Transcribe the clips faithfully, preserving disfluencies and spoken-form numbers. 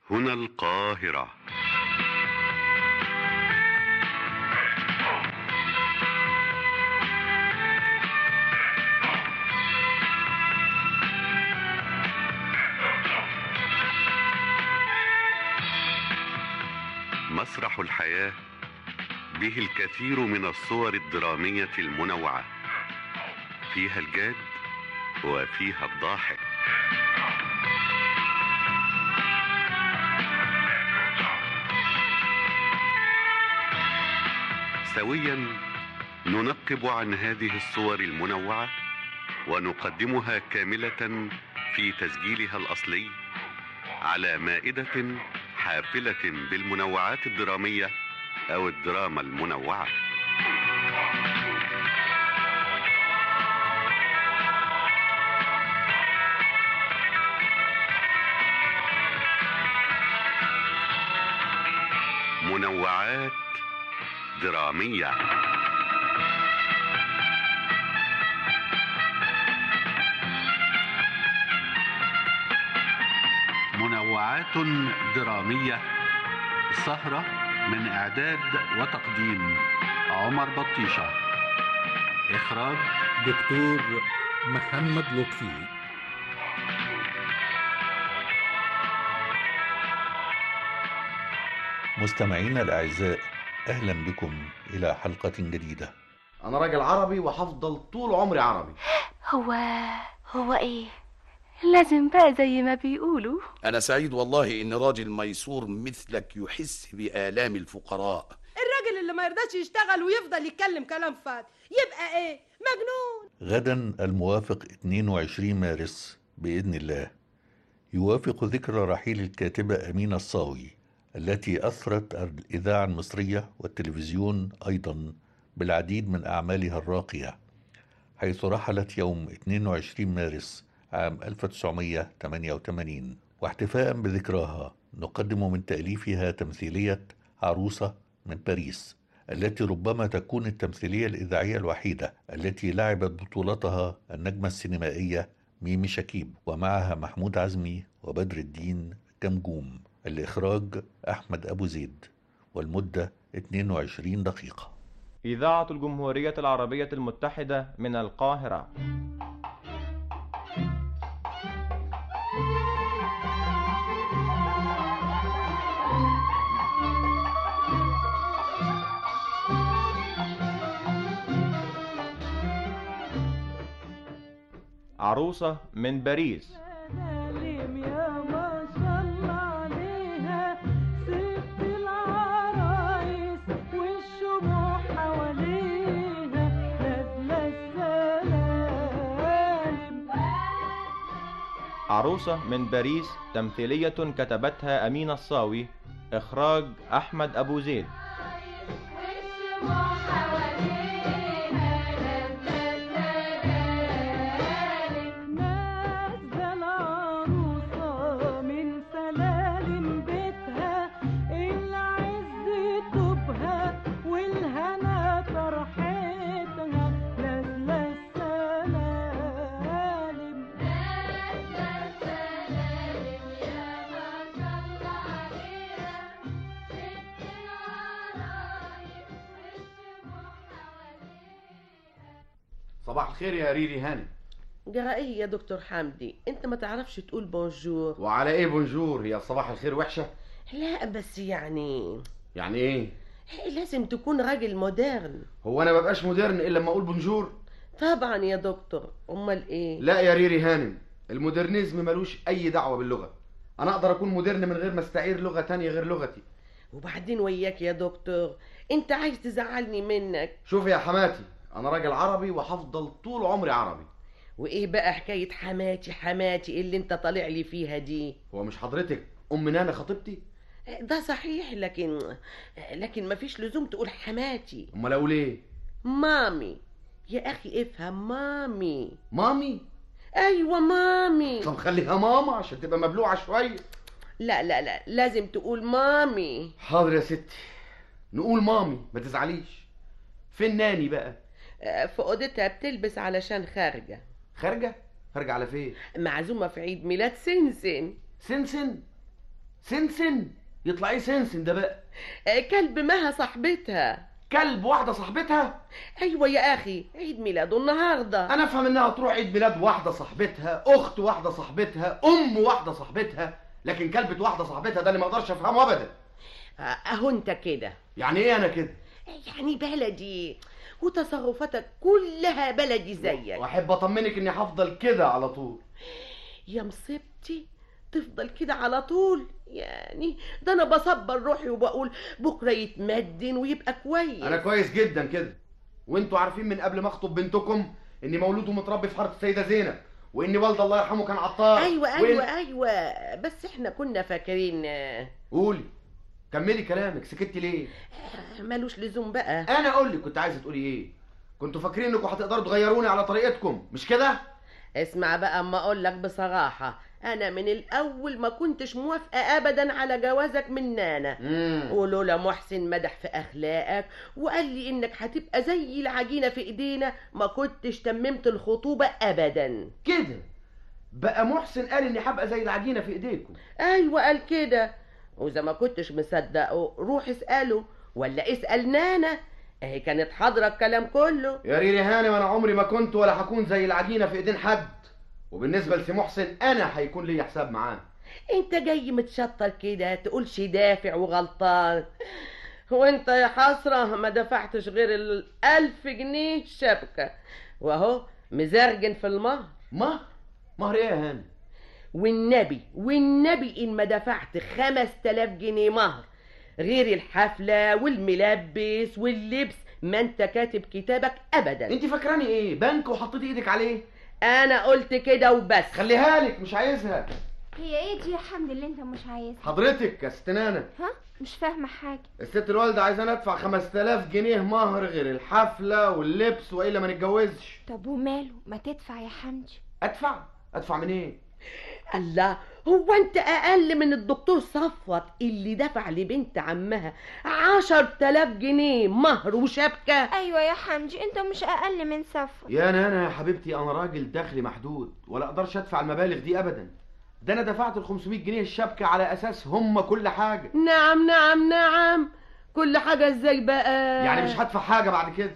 هنا القاهرة. مسرح الحياة به الكثير من الصور الدرامية المنوعة، فيها الجاد وفيها الضاحك. سويا ننقب عن هذه الصور المنوعة ونقدمها كاملة في تسجيلها الأصلي على مائدة حافلة بالمنوعات الدرامية أو الدراما المنوعة. منوعات درامية. منوعات درامية، سهرة من إعداد وتقديم عمر بطيشة، إخراج دكتور محمد لطفي. مستمعينا الأعزاء، أهلا بكم إلى حلقة جديدة. أنا راجل عربي وهفضل طول عمري عربي. هو هو إيه؟ لازم بقى زي ما بيقولوا. أنا سعيد والله إن راجل ميسور مثلك يحس بآلام الفقراء. الراجل اللي ما يرضاش يشتغل ويفضل يتكلم كلام فاضي يبقى إيه؟ مجنون. غدا الموافق اثنين وعشرين مارس بإذن الله يوافق ذكرى رحيل الكاتبة أمينة الصاوي، التي أثرت الإذاعة المصرية والتلفزيون أيضا بالعديد من أعمالها الراقية، حيث رحلت يوم اثنين وعشرين مارس عام ألف وتسعمائة وثمانية وثمانين. واحتفاء بذكراها نقدم من تأليفها تمثيلية عروسة من باريس، التي ربما تكون التمثيلية الإذاعية الوحيدة التي لعبت بطولتها النجمة السينمائية ميمي شكيب، ومعها محمود عزمي وبدر الدين جمجوم. الإخراج أحمد أبو زيد، والمدة اثنين وعشرين دقيقة. إذاعة الجمهورية العربية المتحدة من القاهرة. عروسة من باريس. عروسة من باريس تمثيلية كتبتها أمينة الصاوي، إخراج أحمد أبو زيد. صباح الخير يا ريري هاني. جرى ايه يا دكتور حمدي؟ انت ما تعرفش تقول بونجور؟ وعلى ايه بونجور؟ هي صباح الخير وحشة؟ لا بس يعني يعني ايه؟ لازم تكون راجل مودرن. هو انا مبقاش مودرن الا لما اقول بونجور؟ طبعا يا دكتور، امال ايه؟ لا يا ريري هانم، المودرنيزم ملوش اي دعوة باللغة. انا اقدر اكون مودرن من غير ما استعير لغة تانية غير لغتي. وبعدين وياك يا دكتور، انت عايز تزعلني منك؟ شوف يا حماتي، انا راجل عربي وهفضل طول عمري عربي. وايه بقى حكاية حماتي حماتي اللي انت طالع لي فيها دي؟ هو مش حضرتك ام نانا خطيبتي؟ ده صحيح، لكن لكن مفيش لزوم تقول حماتي. امال اقول ايه؟ مامي يا اخي، افهم. مامي. مامي؟ ايوه مامي. طب خليها ماما عشان تبقى مبلوعة شوية. لا لا لا، لازم تقول مامي. حاضر يا ستي، نقول مامي، ما تزعليش. فين ناني بقى؟ في اوضتها بتلبس علشان خارجة. خارجة؟ خارجة على فين؟ معزومة في عيد ميلاد سنسن. سنسن؟ سنسن؟ يطلع ايه سنسن ده بقى؟ آه، كلب مها صاحبتها. كلب واحده صاحبتها؟ ايوه يا اخي، عيد ميلاده النهارده. انا افهم انها تروح عيد ميلاد واحده صاحبتها، اخت واحده صاحبتها، ام واحده صاحبتها، لكن كلبة واحده صاحبتها ده اللي ما اقدرش افهمه ابدا. آه، اهو انت كده. يعني ايه انا كده؟ يعني بلدي، وتصرفاتك كلها بلدي زيك. واحب اطمنك اني هفضل كده على طول. يا مصيبتي، تفضل كده على طول؟ يعني ده انا بصبر روحي وبقول بكره يتمدن ويبقى كويس. انا كويس جدا كده، وانتوا عارفين من قبل ما اخطب بنتكم اني مولود ومتربي في حاره السيده زينب، واني والد الله يرحمه كان عطار. ايوه ايوه وإن... ايوه، بس احنا كنا فاكرين. قولي، كملي كلامك، سكتي ليه؟ مالوش لزوم بقى. انا اقول لك كنت عايزه تقولي ايه. كنتوا فاكرين انكم هتقدروا تغيروني على طريقتكم، مش كده؟ اسمع بقى اما اقول لك بصراحه، انا من الاول ما كنتش موافقه ابدا على جوازك من نانا. ولولا محسن مدح في اخلاقك وقال لي انك هتبقى زي العجينه في ايدينا ما كنتش تممت الخطوبه ابدا. كده بقى محسن قال اني هبقى زي العجينه في ايديكم؟ ايوه قال كده، واذا ما كنتش مصدقه روح اساله ولا اسال نانا، اهي كانت حاضره الكلام كله. يا ريري هانم، انا عمري ما كنت ولا هكون زي العجينه في ايدين حد، وبالنسبه لسي محسن انا هيكون لي حساب معاه. انت جاي متشطر كده تقولش دافع وغلطان، وانت يا حسره ما دفعتش غير الالف جنيه شبكه، واهو مزرجن في المهر. مهر؟ مهر ايه يا هانم؟ والنبي والنبي ان ما دفعت خمس تلاف جنيه مهر غير الحفله والملبس واللبس ما انت كاتب كتابك ابدا. انت فاكراني ايه، بنك وحطيتي ايدك عليه؟ انا قلت كده وبس. خليها لك، مش عايزها. هي ايه دي يا حمد اللي انت مش عايزها؟ حضرتك يا ست نانا، ها؟ مش فاهمه حاجه. الست الوالده عايزاني ادفع خمس تلاف جنيه مهر غير الحفله واللبس والا ما نتجوزش. طب وماله، ما تدفع يا حمدي. ادفع؟ ادفع منين؟ إيه؟ الله، هو انت اقل من الدكتور صفوت اللي دفع لبنت عمها عشر تلاف جنيه مهر وشبكه؟ ايوه يا حمدي، انت مش اقل من صفوت. يا نانا يا حبيبتي، انا راجل دخلي محدود ولا اقدرش ادفع المبالغ دي ابدا. ده انا دفعت ال خمسمية جنيه الشبكه على اساس هم كل حاجه. نعم نعم نعم، كل حاجه ازاي بقى؟ يعني مش هدفع حاجه بعد كده؟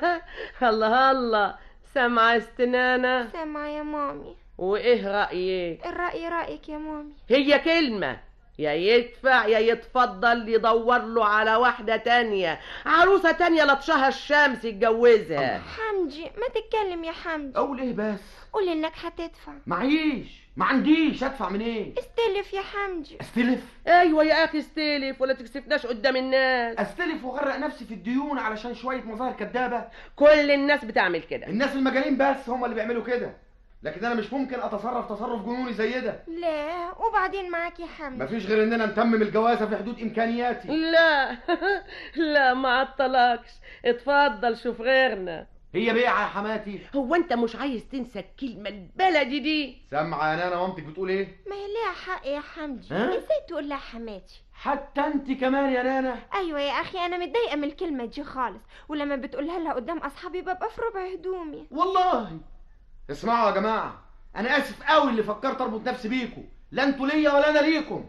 الله الله، سامعه استنانه؟ سامعه يا مامي. وايه رايك؟ الراي رايك يا مامي. هي كلمه، يا يدفع يا يتفضل يدور له على واحده تانية، عروسه تانية لطشها الشمس يتجوزها. حمدي ما تتكلم يا حمدي. اقول ايه بس؟ قول انك هتدفع. معيش، ما عنديش، ادفع منين؟ إيه؟ استلف يا حمدي. استلف؟ ايوه يا اخي استلف، ولا تكسفناش قدام الناس. استلف واغرق نفسي في الديون علشان شويه مظاهر كدابه؟ كل الناس بتعمل كده. الناس المجانين بس هم اللي بيعملوا كده، لكن انا مش ممكن اتصرف تصرف جنوني زي ده. لا، وبعدين معاك يا حمدي؟ مفيش غير اننا نتمم الجوازه في حدود امكانياتي. لا لا ما عطلكش، اتفضل شوف غيرنا. هي بيعه يا حماتي. هو انت مش عايز تنسى الكلمه البلدي دي؟ سامعه يا نانا مامتك بتقول ايه؟ ما هي ليها حق يا حمدي. ها؟ ازاي تقول لها حماتي؟ حتى انت كمان يا نانا؟ ايوه يا اخي، انا متضايقه من الكلمه دي خالص، ولما بتقولها لها قدام اصحابي ببقى في ربع هدومي. والله اسمعوا يا جماعه، انا اسف قوي اللي فكرت اربط نفسي بيكم، لا انتوا ليا ولا انا ليكم.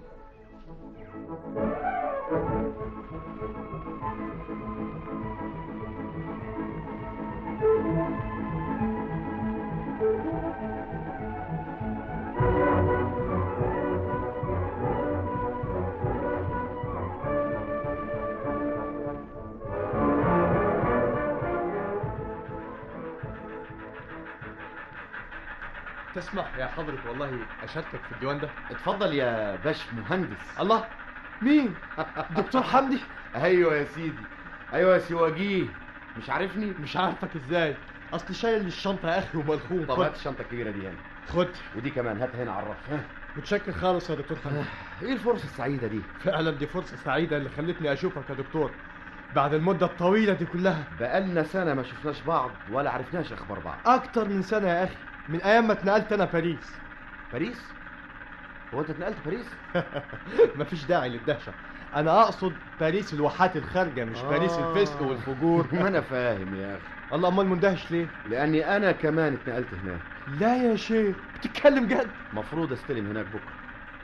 تسمح يا حضرة والله اشاركك في الديوان ده؟ اتفضل يا باش مهندس. الله، مين؟ دكتور حمدي؟ ايوه يا سيدي، ايوه يا سي وجيه. مش عارفني؟ مش عارفك ازاي، اصل شايل الشنطه يا اخي وملخوم. طب هات الشنطه الكبيره دي هنا. خد. ودي كمان هات هنا عرفها. متشكر خالص يا دكتور حمدي. ايه الفرصه السعيده دي؟ فعلا دي فرصه سعيده اللي خلتني اشوفك يا دكتور بعد المده الطويله دي كلها. بقالنا سنه ما شفناش بعض ولا عرفناش اخبار بعض. اكتر من سنه يا اخي، من ايام ما اتنقلت انا باريس. باريس؟ هو انت اتنقلت باريس؟ مفيش داعي للدهشه، انا اقصد باريس الواحات الخارجه، مش آه. باريس الفسق والفجور. ما انا فاهم يا اخي. الله، امال مندهش ليه؟ لاني انا كمان اتنقلت هناك. لا يا شيخ، بتتكلم جد؟ مفروض استلم هناك بكره.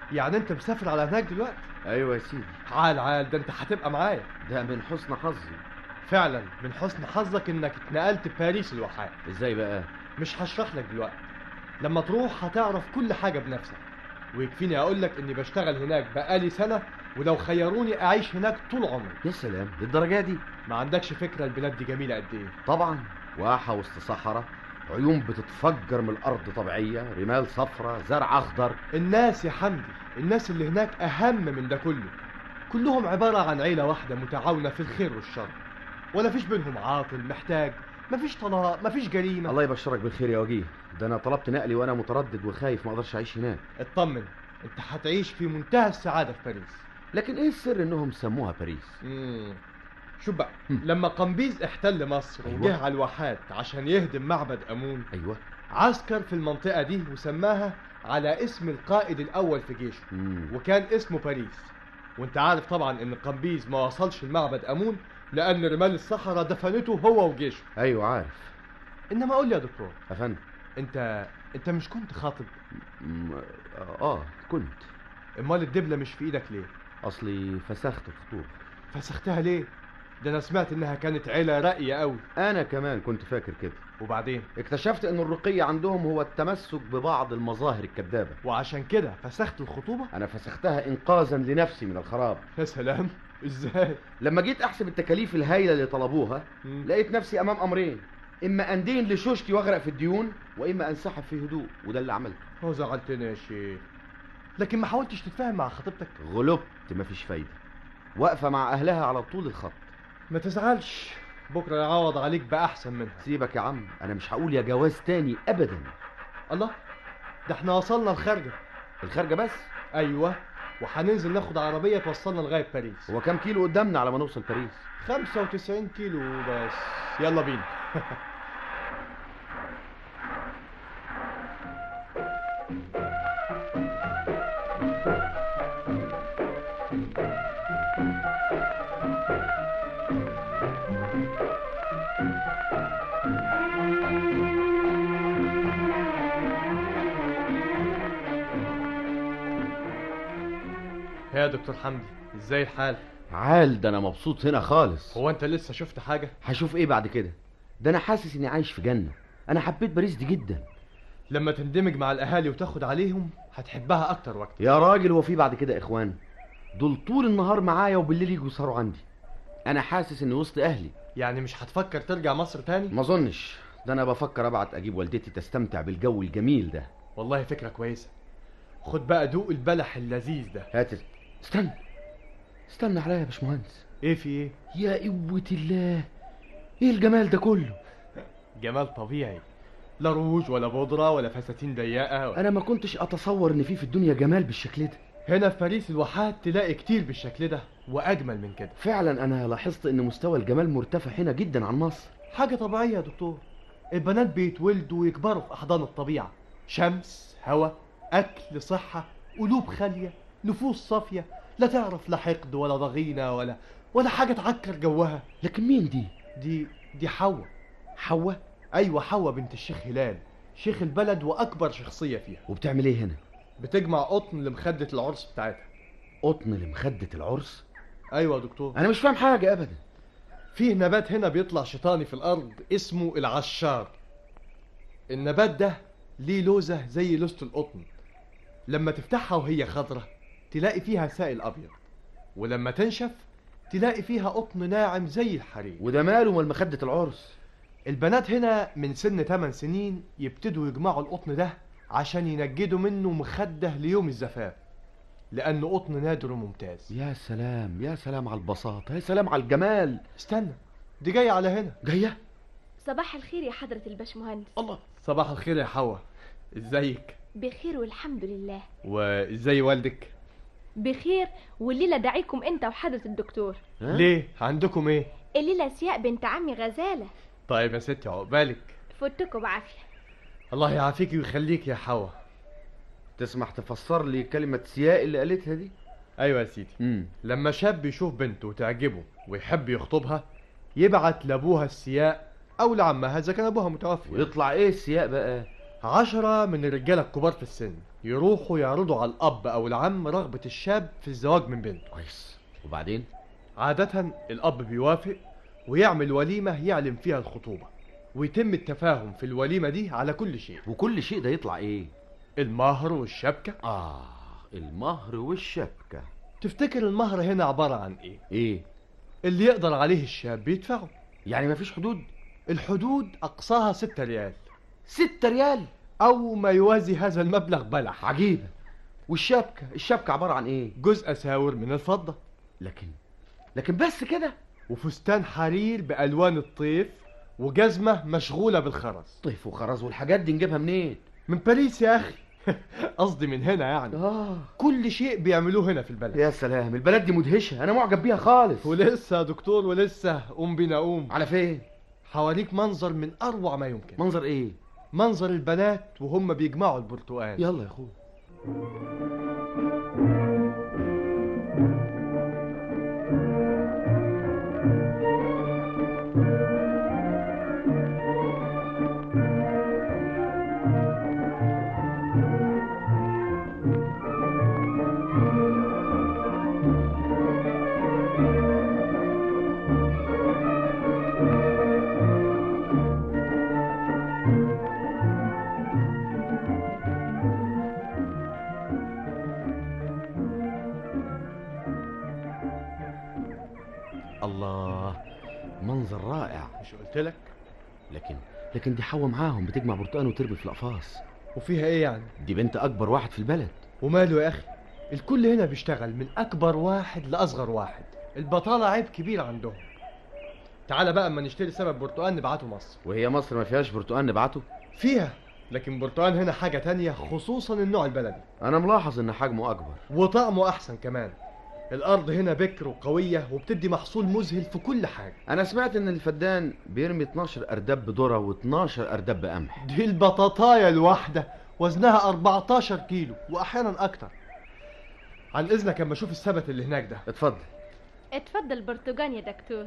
يعني انت مسافر على هناك دلوقتي؟ ايوه يا سيدي. عال عال، ده انت هتبقى معايا. ده من حسن حظي. فعلا من حسن حظك انك اتنقلت باريس الواحات. ازاي بقى؟ مش هشرح لك دلوقتي، لما تروح هتعرف كل حاجة بنفسك. ويكفيني اقول لك اني بشتغل هناك بقالي سنة، ولو خيروني اعيش هناك طول عمري. يا سلام، للدرجة دي؟ ما عندكش فكرة البلاد دي جميلة قد ايه. طبعا، واحة وسط صحراء، عيون بتتفجر من الارض طبيعية، رمال صفرة، زرع اخضر. الناس يا حمدي، الناس اللي هناك اهم من ده كله. كلهم عبارة عن عيلة واحدة متعاونة في الخير والشر، ولا فيش بينهم عاطل محتاج، مفيش طلاق، مفيش جريمة. الله يبشرك بالخير يا وجيه. ده انا طلبت نقلي وانا متردد وخايف ما اقدرش اعيش هناك. اطمن، انت هتعيش في منتهى السعادة في باريس. لكن ايه السر انهم سموها باريس؟ امم شوف بقى، لما قمبيز احتل مصر أيوة. وجه على الواحات عشان يهدم معبد امون، ايوه، عسكر في المنطقة دي وسماها على اسم القائد الاول في جيشه. مم. وكان اسمه باريس. وانت عارف طبعا ان قمبيز ما وصلش لمعبد امون لان رمال الصحراء دفنته هو وجيشه. ايوه عارف. انما قول لي يا دكتور، افندم، انت انت مش كنت خاطب؟ م... اه كنت. امال الدبلة مش في ايدك ليه؟ اصلي فسخت الخطوبة. فسختها ليه؟ ده انا سمعت انها كانت عيلة راقية قوي. انا كمان كنت فاكر كده. وبعدين اكتشفت ان الرقي عندهم هو التمسك ببعض المظاهر الكذابة، وعشان كده فسخت الخطوبة؟ انا فسختها انقاذا لنفسي من الخراب. يا سلام، ازاي؟ لما جيت احسب التكاليف الهائلة اللي طلبوها، مم. لقيت نفسي امام امرين: اما اندين لشوشتي واغرق في الديون، واما انسحب في هدوء، وده اللي عملته. هو زعلتني يا شيخ، لكن ما حاولتش تتفاهم مع خطيبتك؟ غلبت، مفيش فايدة، واقفة مع اهلها على طول الخط. ما تزعلش، بكره يعوض عليك باحسن منها. سيبك يا عم، انا مش هقول يا جواز تاني ابدا. الله، ده احنا وصلنا الخارجة. الخارجة بس؟ ايوه، وهننزل ناخد عربية توصلنا لغاية باريس. هو كام كيلو قدامنا على ما نوصل باريس؟ خمسة وتسعين كيلو بس. يلا بينا. يا دكتور حمدي، ازاي الحال؟ عال، ده انا مبسوط هنا خالص. هو انت لسه شفت حاجة؟ هشوف ايه بعد كده؟ ده انا حاسس اني عايش في جنة. انا حبيت باريس دي جدا. لما تندمج مع الاهالي وتاخد عليهم هتحبها اكتر واكتر. يا راجل، هو في بعد كده اخوان؟ دول طول النهار معايا وبالليل يجوا يسهروا عندي. انا حاسس اني وسط اهلي. يعني مش هتفكر ترجع مصر تاني؟ ما اظنش. ده انا بفكر ابعت اجيب والدتي تستمتع بالجو الجميل ده. والله فكرة كويسة. خد بقى دوق البلح اللذيذ ده. هات. استنى استنى عليا يا باشمهندس. ايه في ايه؟ يا قوة الله، ايه الجمال ده كله؟ جمال طبيعي، لا روج ولا بودرة ولا فساتين ضيقة و... انا ما كنتش اتصور ان في في الدنيا جمال بالشكل ده. هنا في باريس الواحات تلاقي كتير بالشكل ده واجمل من كده. فعلا انا لاحظت ان مستوى الجمال مرتفع هنا جدا عن مصر. حاجة طبيعية يا دكتور. البنات بيتولدوا ويكبروا في احضان الطبيعة، شمس، هوا، اكل، صحة، قلوب خالية، نفوس صافية، لا تعرف لا حقد ولا ضغينة ولا ولا حاجة تعكر جوها. لكن مين دي؟ دي دي حواء. حواء؟ ايوه، حواء بنت الشيخ هلال، شيخ البلد واكبر شخصية فيها. وبتعمل ايه هنا؟ بتجمع قطن لمخدة العرس بتاعتها. قطن لمخدة العرس؟ ايوه يا دكتور. انا مش فاهم حاجة ابدا. فيه نبات هنا بيطلع شيطاني في الارض اسمه العشار. النبات ده ليه لوزة زي لوزة القطن، لما تفتحها وهي خضرة تلاقي فيها سائل ابيض، ولما تنشف تلاقي فيها قطن ناعم زي الحرير. وده ماله مال مخدة العرس؟ البنات هنا من سن ثمان سنين يبتدوا يجمعوا القطن ده عشان ينجدوا منه مخدة ليوم الزفاف، لأنه قطن نادر وممتاز. يا سلام يا سلام على البساطة، يا سلام على الجمال. استنى، دي جاية على هنا. جاية؟ صباح الخير يا حضرة الباشمهندس. الله، صباح الخير يا حواء، ازيك؟ بخير والحمد لله. وازاي والدك؟ بخير، والليلة دعيكم انت وحضرة الدكتور. ليه؟ عندكم ايه؟ الليلة سياء بنت عمي غزالة. طيب يا ستي، عقبالك. فوتكوا بعافية. الله يعافيكي ويخليك يا حواء. تسمح تفسر لي كلمة سياء اللي قالتها دي؟ ايوه يا سيدي. مم. لما شاب يشوف بنته وتعجبه ويحب يخطبها يبعت لابوها السياء او لعمها اذا كان ابوها متوفي. ويطلع ايه السياء بقى؟ عشرة من الرجاله الكبار في السن يروحوا يعرضوا على الاب او العم رغبة الشاب في الزواج من بنته. كويس. وبعدين؟ عادة الاب بيوافق ويعمل وليمة يعلن فيها الخطوبة، ويتم التفاهم في الوليمة دي على كل شيء. وكل شيء ده يطلع ايه؟ المهر والشبكة. اه المهر والشبكة. تفتكر المهر هنا عبارة عن ايه؟ ايه؟ اللي يقدر عليه الشاب يدفعه. يعني مفيش حدود؟ الحدود اقصاها ستة ريال. ستة ريال؟ او ما يوازي هذا المبلغ بلح. عجيبة. والشبكة الشبكة عبارة عن ايه؟ جزء اساور من الفضة. لكن لكن بس كده؟ وفستان حرير بألوان الطيف، وجزمة مشغولة بالخرز. طيف وخرز والحاجات دي نجيبها منين؟ من باريس يا أخي. قصدي من هنا يعني. آه. كل شيء بيعملوه هنا في البلد. يا سلام، البلد دي مدهشة، أنا معجب بيها خالص. ولسه يا دكتور ولسه. قوم بينا قوم. على فين؟ حواليك منظر من أروع ما يمكن. منظر إيه؟ منظر البنات وهم بيجمعوا البرتقال. يلا يا أخوي. الله، منظر رائع. مش قلت لك؟ لكن لكن دي حواء معاهم بتجمع برتقان وتربي في الأقفاص. وفيها ايه يعني؟ دي بنت أكبر واحد في البلد. وماله يا أخي؟ الكل هنا بيشتغل من أكبر واحد لأصغر واحد. البطالة عيب كبير عندهم. تعال بقى اما نشتري سبب برتقان نبعته مصر. وهي مصر ما فيهاش برتقان نبعته؟ فيها، لكن برتقان هنا حاجة تانية، خصوصا النوع البلدي. أنا ملاحظ إن حجمه أكبر وطعمه أحسن كمان. الأرض هنا بكر وقوية وبتدي محصول مذهل في كل حاجة. أنا سمعت إن الفدان بيرمي اتناشر أرداب ذرة و12 أرداب بقمح. دي البطاطاية الواحدة وزنها أربعتاشر كيلو وأحيانا أكتر. عن إذنك اما أشوف السبت اللي هناك ده. اتفضل. اتفضل برتقان يا دكتور.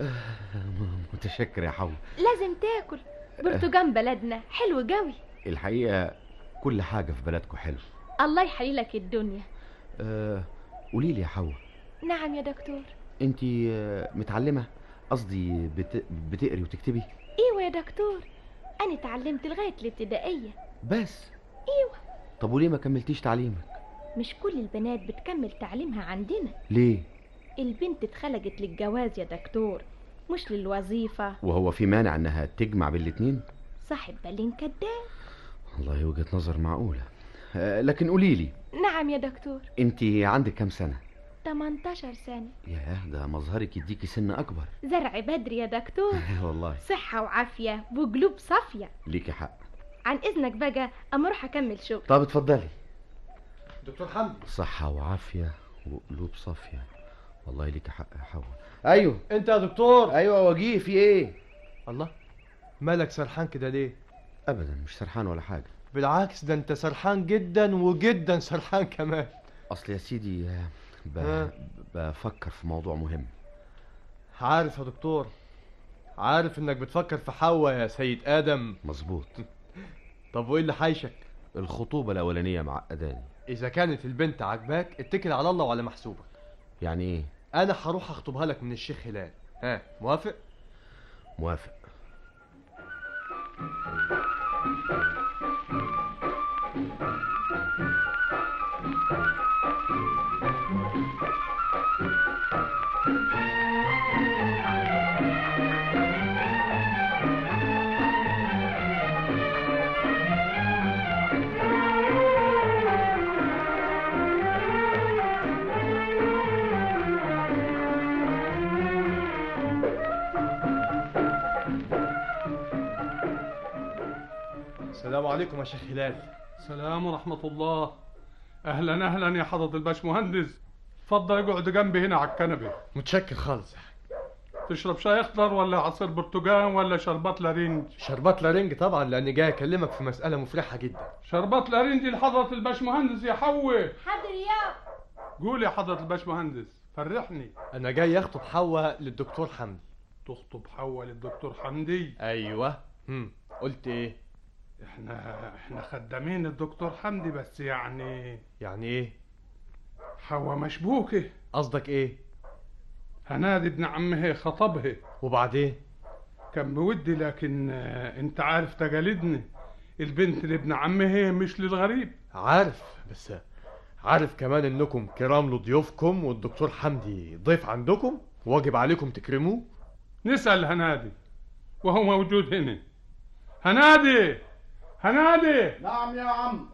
متشكر يا حو. لازم تاكل برتقان بلدنا حلو قوي. الحقيقة كل حاجة في بلدكم حلو. الله يحلي لك الدنيا. أه قولي لي يا حو. نعم يا دكتور. انتي متعلمة؟ قصدي بت... بتقري وتكتبي؟ ايوه يا دكتور، انا اتعلمت لغاية الابتدائية بس. ايوه. طب وليه ما كملتيش تعليمك؟ مش كل البنات بتكمل تعليمها عندنا. ليه؟ البنت اتخلقت للجواز يا دكتور، مش للوظيفة. وهو في مانع انها تجمع بالاتنين؟ صاحب بالين كداب. والله وجهة نظر معقولة. أه لكن قوليلي. نعم يا دكتور. انتي عندك كام سنة؟ تمنتاشر سنة. ياه، ده مظهرك يديكي سن اكبر. زرع بدري يا دكتور. والله. صحة وعافية وقلوب صافية. ليكي حق. عن اذنك بقى اما اروح اكمل شغل. طب اتفضلي. دكتور حمدي. صحة وعافية وقلوب صافية. والله ليكي حق يا حوا. ايوه انت يا دكتور. ايوه وجيه، في ايه؟ الله، مالك سرحان كده ليه؟ ابدا مش سرحان ولا حاجة. بالعكس، ده انت سرحان جدا وجدا سرحان كمان. اصل يا سيدي ب... بفكر في موضوع مهم. عارف يا دكتور، عارف انك بتفكر في حواء يا سيد ادم. مظبوط. طب وايه اللي حايشك؟ الخطوبة الاولانية معقداني. اذا كانت البنت عجباك اتكل على الله وعلى محسوبك. يعني ايه؟ انا هروح اخطبها لك من الشيخ هلال. ها، موافق؟ موافق. السلام عليكم يا شيخ هلال. السلام ورحمة الله. أهلا أهلا يا حضرة الباشمهندس. اتفضل اقعد جنبي هنا على الكنبة. متشكر خالص. تشرب شاي أخضر ولا عصير برتقال ولا شربات لارنج؟ شربات لارنج طبعا، لأني جاي أكلمك في مسألة مفرحة جدا. شربات لارنج لحضرة الباشمهندس يا حوة. حاضر يا. قول يا حضرة الباشمهندس، فرحني. أنا جاي أخطب حواء للدكتور حمدي. تخطب حواء للدكتور حمدي؟ أيوه. هم قلت إيه؟ احنا احنا خدامين الدكتور حمدي، بس يعني يعني ايه؟ حوا مشبوكة. قصدك ايه؟ هنادي ابن عمها خطبها. وبعدين؟ كان بودي، لكن آه، انت عارف تجاليدنا، البنت لابن عمها مش للغريب. عارف، بس عارف كمان انكم كرام لضيوفكم، والدكتور حمدي ضيف عندكم واجب عليكم تكرموه. نسأل هنادي وهو موجود هنا. هنادي هنادي. نعم يا عم.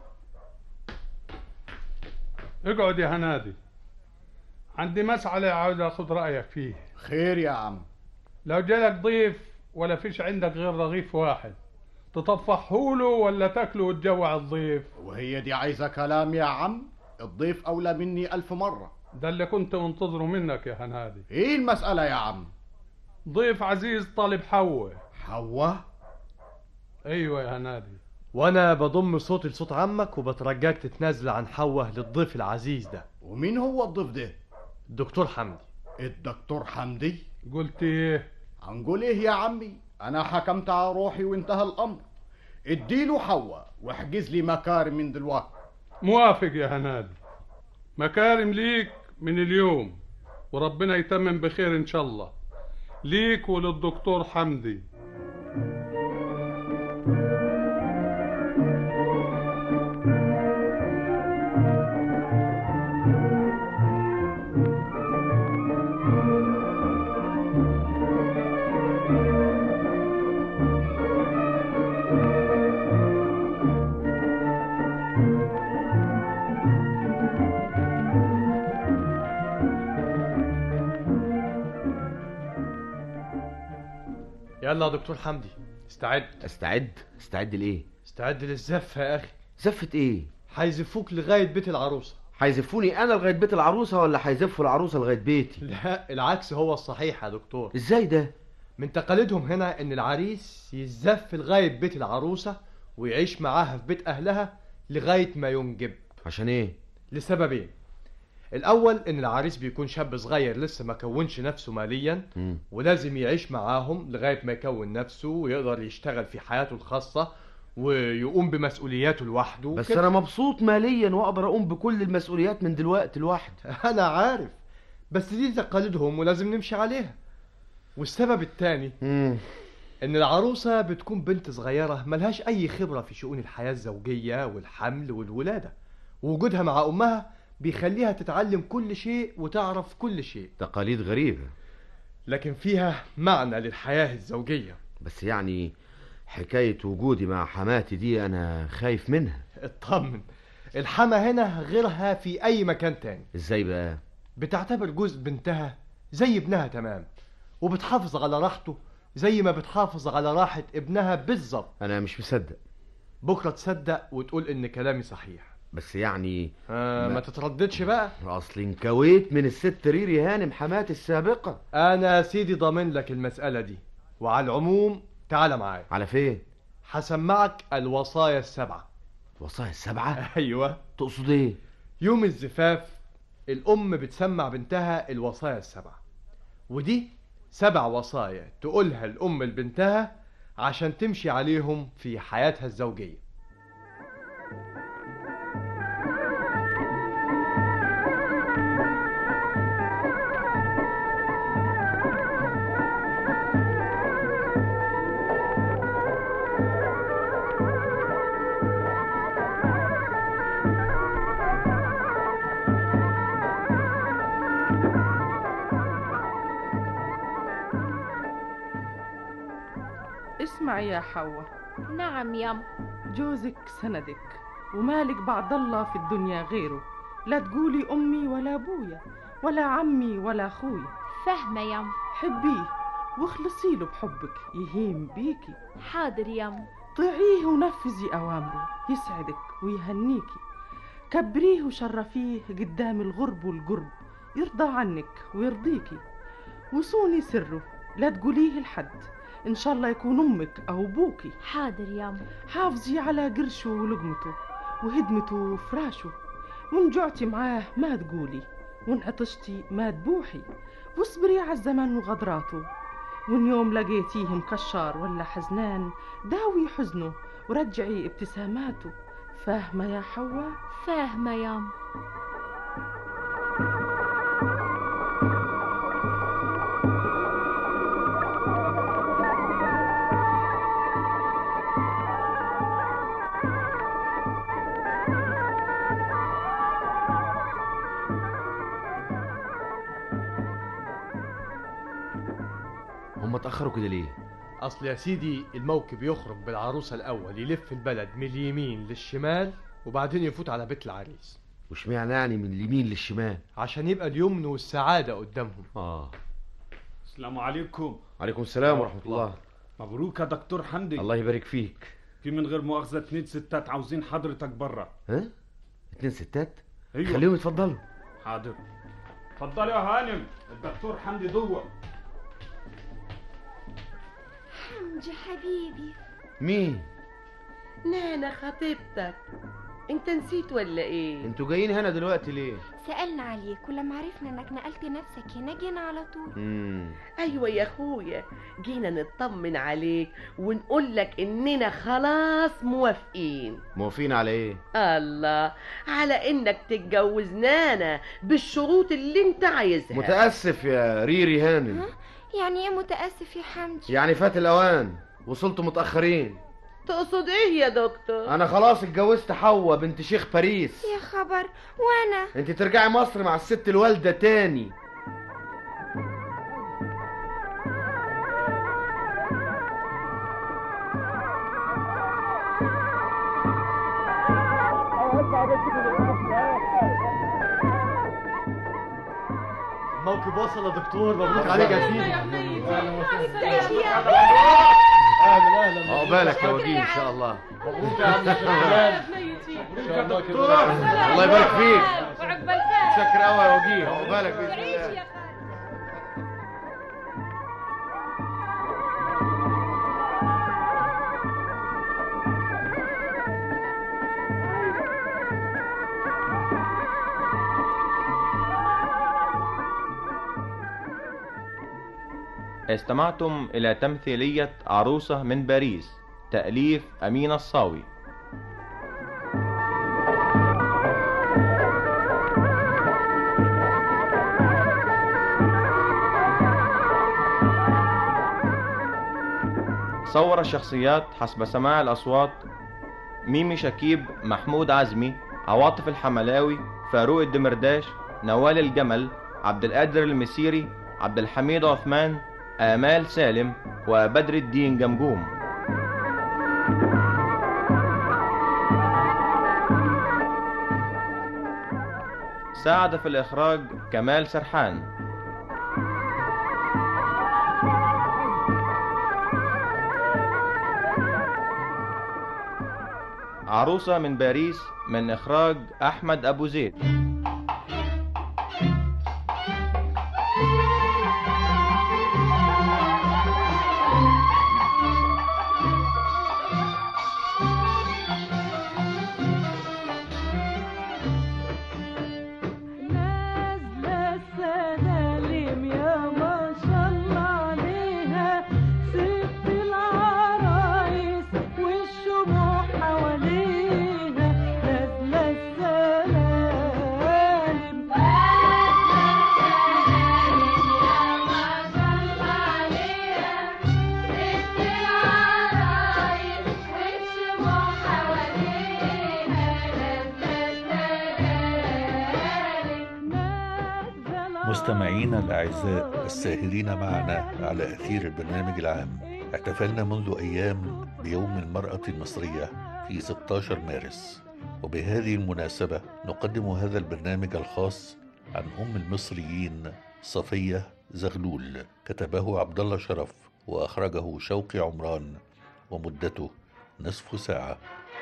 اقعد يا هنادي، عندي مسألة عاوز اخذ رأيك فيه. خير يا عم. لو جالك ضيف ولا فيش عندك غير رغيف واحد، تطفحهوله ولا تاكله وتجوع الضيف؟ وهي دي عايزة كلام يا عم؟ الضيف أولى مني ألف مرة. ده اللي كنت منتظره منك يا هنادي. ايه المسألة يا عم؟ ضيف عزيز طالب حوا. حوا؟ ايوه يا هنادي. وانا بضم صوتي لصوت عمك وبترجاك تتنازل عن حوه للضيف العزيز ده. ومين هو الضيف ده؟ الدكتور حمدي. الدكتور حمدي؟ قلت ايه؟ هنقول ايه يا عمي؟ انا حكمت على روحي وانتهى الامر. اديله حوا واحجز لي مكارم من دلوقتي. موافق يا هنادي، مكارم ليك من اليوم، وربنا يتمم بخير ان شاء الله ليك وللدكتور حمدي. يلا يا دكتور حمدي استعد. استعد؟ استعد لايه؟ استعد للزفه يا اخي. زفة ايه؟ هيزفوك لغايه بيت العروسه. هيزفوني انا لغايه بيت العروسه ولا هيزفوا العروسه لغايه بيتي؟ لا العكس هو الصحيح يا دكتور. ازاي ده؟ من تقاليدهم هنا ان العريس يزف لغايه بيت العروسه ويعيش معاها في بيت اهلها لغايه ما ينجب. عشان ايه؟ لسببين. الاول ان العريس بيكون شاب صغير لسه ما كونش نفسه ماليا، م. ولازم يعيش معاهم لغايه ما يكون نفسه ويقدر يشتغل في حياته الخاصه ويقوم بمسؤولياته لوحده. بس كده. انا مبسوط ماليا واقدر اقوم بكل المسؤوليات من دلوقتي لوحدي. انا عارف، بس دي تقاليدهم ولازم نمشي عليها. والسبب الثاني ان العروسه بتكون بنت صغيره ملهاش اي خبره في شؤون الحياه الزوجيه والحمل والولاده، ووجودها مع امها بيخليها تتعلم كل شيء وتعرف كل شيء. تقاليد غريبه لكن فيها معنى للحياه الزوجيه. بس يعني حكايه وجودي مع حماتي دي انا خايف منها. اطمن، الحما هنا غيرها في اي مكان تاني. ازاي بقى؟ بتعتبر جوز بنتها زي ابنها تمام، وبتحافظ على راحته زي ما بتحافظ على راحة ابنها بالظبط. انا مش مصدق. بكرة تصدق وتقول ان كلامي صحيح. بس يعني آه ما, ما تترددش بقى. اصل انكويت من الست ريري هانم حماتي السابقة. انا سيدي ضامن لك المسألة دي، وعلى العموم تعال معايا. على فين؟ هسمعك الوصايا السبعة. الوصايا السبعة؟ ايوه. تقصد ايه؟ يوم الزفاف الام بتسمع بنتها الوصايا السبعة، ودي سبع وصايا تقولها الام لبنتها عشان تمشي عليهم في حياتها الزوجية. اسمعي يا حوا. نعم يم. جوزك سندك ومالك بعد الله في الدنيا غيره، لا تقولي امي ولا ابويا ولا عمي ولا اخويا. فاهمه يم. حبيه واخلصي له بحبك يهيم بيكي. حاضر يم. طيعيه ونفذي اوامره يسعدك ويهنيكي. كبريه وشرفيه قدام الغرب والقرب يرضى عنك ويرضيكي. وصوني سره لا تقوليه لحد، ان شاء الله يكون امك او ابوكي. حاضر يام. حافظي على قرشه ولقمته وهدمته وفراشه، وان جعتي معاه ما تقولي، وان عطشتي ما تبوحي، واصبري على الزمن وغدراته. وان يوم لقيتيه مكشر ولا حزنان داوي حزنه ورجعي ابتساماته. فاهمة يا حواء؟ فاهمة ياما. هم اتأخروا كده ليه؟ اصل يا سيدي الموكب يخرج بالعروسة الاول يلف البلد من اليمين للشمال وبعدين يفوت على بيت العريس. وش معنى يعني من اليمين للشمال؟ عشان يبقى اليمن والسعادة قدامهم. اه. السلام عليكم. عليكم السلام ورحمة الله. مبروك يا دكتور حمدي. الله يبارك فيك. في من غير مؤاخذة اتنين ستات عاوزين حضرتك برا. ها؟ اتنين ستات؟ ايوه. خليهم يتفضلوا. حاضر. اتفضل يا هانم، الدكتور حمدي جوه. حمدي حبيبي. مين؟ نانا خطيبتك. انت نسيت ولا ايه؟ انتوا جايين هنا دلوقتي ليه؟ سألنا عليك ولما عرفنا انك نقلت نفسك هنا جينا على طول. امم ايوه يا اخويا، جينا نطمن عليك ونقول لك اننا خلاص موافقين. موافقين على ايه؟ الله، على انك تتجوز نانا بالشروط اللي انت عايزها. متأسف يا ريري هانم. ها؟ يعني ايه متأسف يا حمدي؟ يعني فات الاوان، وصلتوا متأخرين. تقصد ايه يا دكتور؟ انا خلاص اتجوزت حواء بنت شيخ باريس. يا خبر، وانا؟ انت ترجعي مصر مع الست الوالدة تاني. الموكب وصل يا دكتور، مبروك عليك يا سيدي. اهلا اهلا. عقبالك يا وجيه ان شاء الله. مبروك يا عم شغال. يا دكتور الله يبارك فيك. وعقبال شكر قوي يا وجيه، عقبالك باذن الله. استمعتم إلى تمثيلية عروسة من باريس، تأليف أمين الصاوي. صور الشخصيات حسب سماع الأصوات: ميمي شكيب، محمود عزمي، عواطف الحملاوي، فاروق الدمرداش، نوال الجمل، عبد القادر المسيري، عبد الحميد عثمان، آمال سالم، وبدر الدين جمجوم. ساعد في الإخراج كمال سرحان. عروسة من باريس من إخراج أحمد أبو زيد. مستمعينا الأعزاء الساهرين معنا على أثير البرنامج العام، احتفلنا منذ أيام بيوم المرأة المصرية في ستة عشر مارس، وبهذه المناسبة نقدم هذا البرنامج الخاص عن أم المصريين صفية زغلول. كتبه عبد الله شرف وأخرجه شوقي عمران، ومدته نصف ساعة.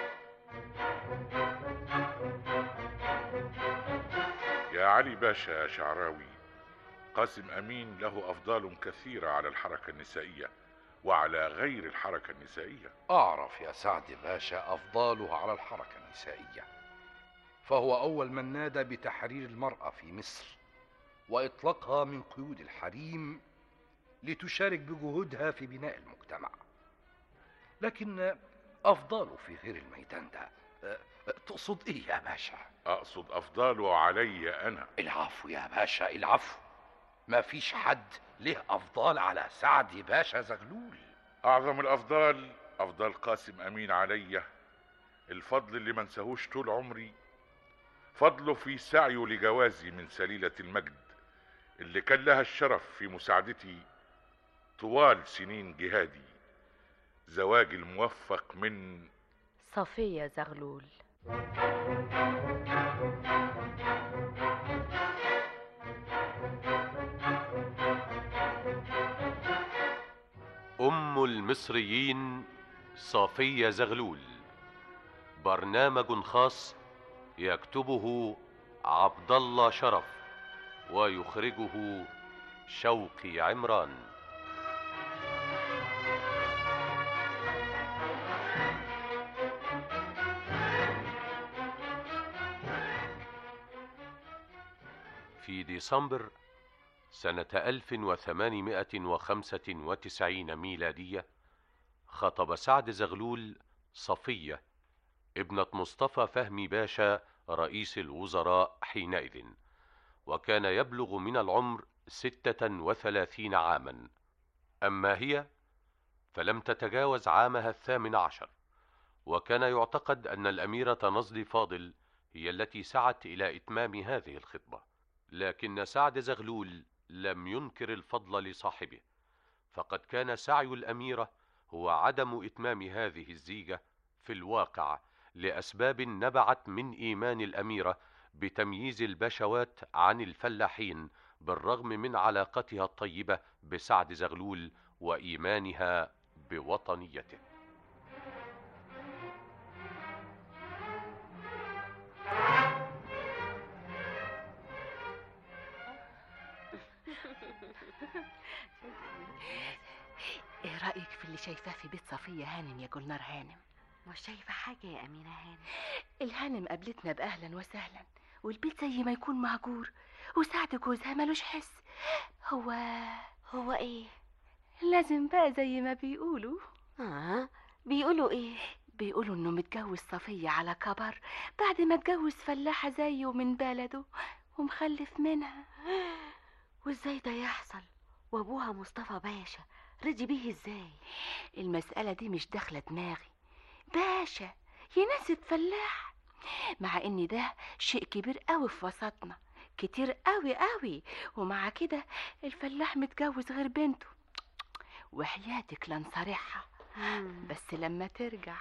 يا علي باشا يا شعراوي، قاسم أمين له أفضال كثيرة على الحركة النسائية وعلى غير الحركة النسائية. أعرف يا سعد باشا أفضاله على الحركة النسائية، فهو أول من نادى بتحرير المرأة في مصر وإطلاقها من قيود الحريم لتشارك بجهودها في بناء المجتمع. لكن أفضاله في غير الميدان ده. أه، تقصد إيه يا باشا؟ أقصد أفضاله علي أنا. العفو يا باشا، العفو. ما فيش حد له أفضال على سعد باشا زغلول. أعظم الأفضال أفضال قاسم أمين علي، الفضل اللي منساهوش طول عمري، فضله في سعيه لجوازي من سليلة المجد اللي كان لها الشرف في مساعدتي طوال سنين جهادي، زواج الموفق من صفية زغلول. أم المصريين صفية زغلول، برنامج خاص يكتبه عبد الله شرف ويخرجه شوقي عمران. في ديسمبر سنة ألف وثمانمائة وخمسة وتسعين ميلادية خطب سعد زغلول صفية ابنة مصطفى فهمي باشا رئيس الوزراء حينئذ، وكان يبلغ من العمر ستة وثلاثين عاما. أما هي فلم تتجاوز عامها الثامن عشر، وكان يعتقد أن الأميرة نزل فاضل هي التي سعت إلى إتمام هذه الخطبة، لكن سعد زغلول لم ينكر الفضل لصاحبه، فقد كان سعي الأميرة هو عدم إتمام هذه الزيجة في الواقع لأسباب نبعت من إيمان الأميرة بتمييز البشوات عن الفلاحين بالرغم من علاقتها الطيبة بسعد زغلول وإيمانها بوطنيته. ايه رأيك في اللي شايفاه في بيت صفية هانم يا جولنار هانم؟ مش شايفة حاجة يا أمينة هانم. الهانم قابلتنا بأهلا وسهلا، والبيت زي ما يكون مهجور، وسعد جوزها ملوش حس. هو هو ايه؟ لازم بقى زي ما بيقولوا. اه بيقولوا ايه؟ بيقولوا انه متجوز صفية على كبر بعد ما اتجوز فلاحة زيه من بلده ومخلف منها. وازاي ده يحصل؟ وابوها مصطفى باشا رضي بيه ازاي؟ المسألة دي مش داخلة دماغي. باشا يناسب فلاح، مع ان ده شيء كبير قوي في وسطنا، كتير قوي قوي. ومع كده الفلاح متجوز غير بنته، وحياتك لنصارحها بس لما ترجع.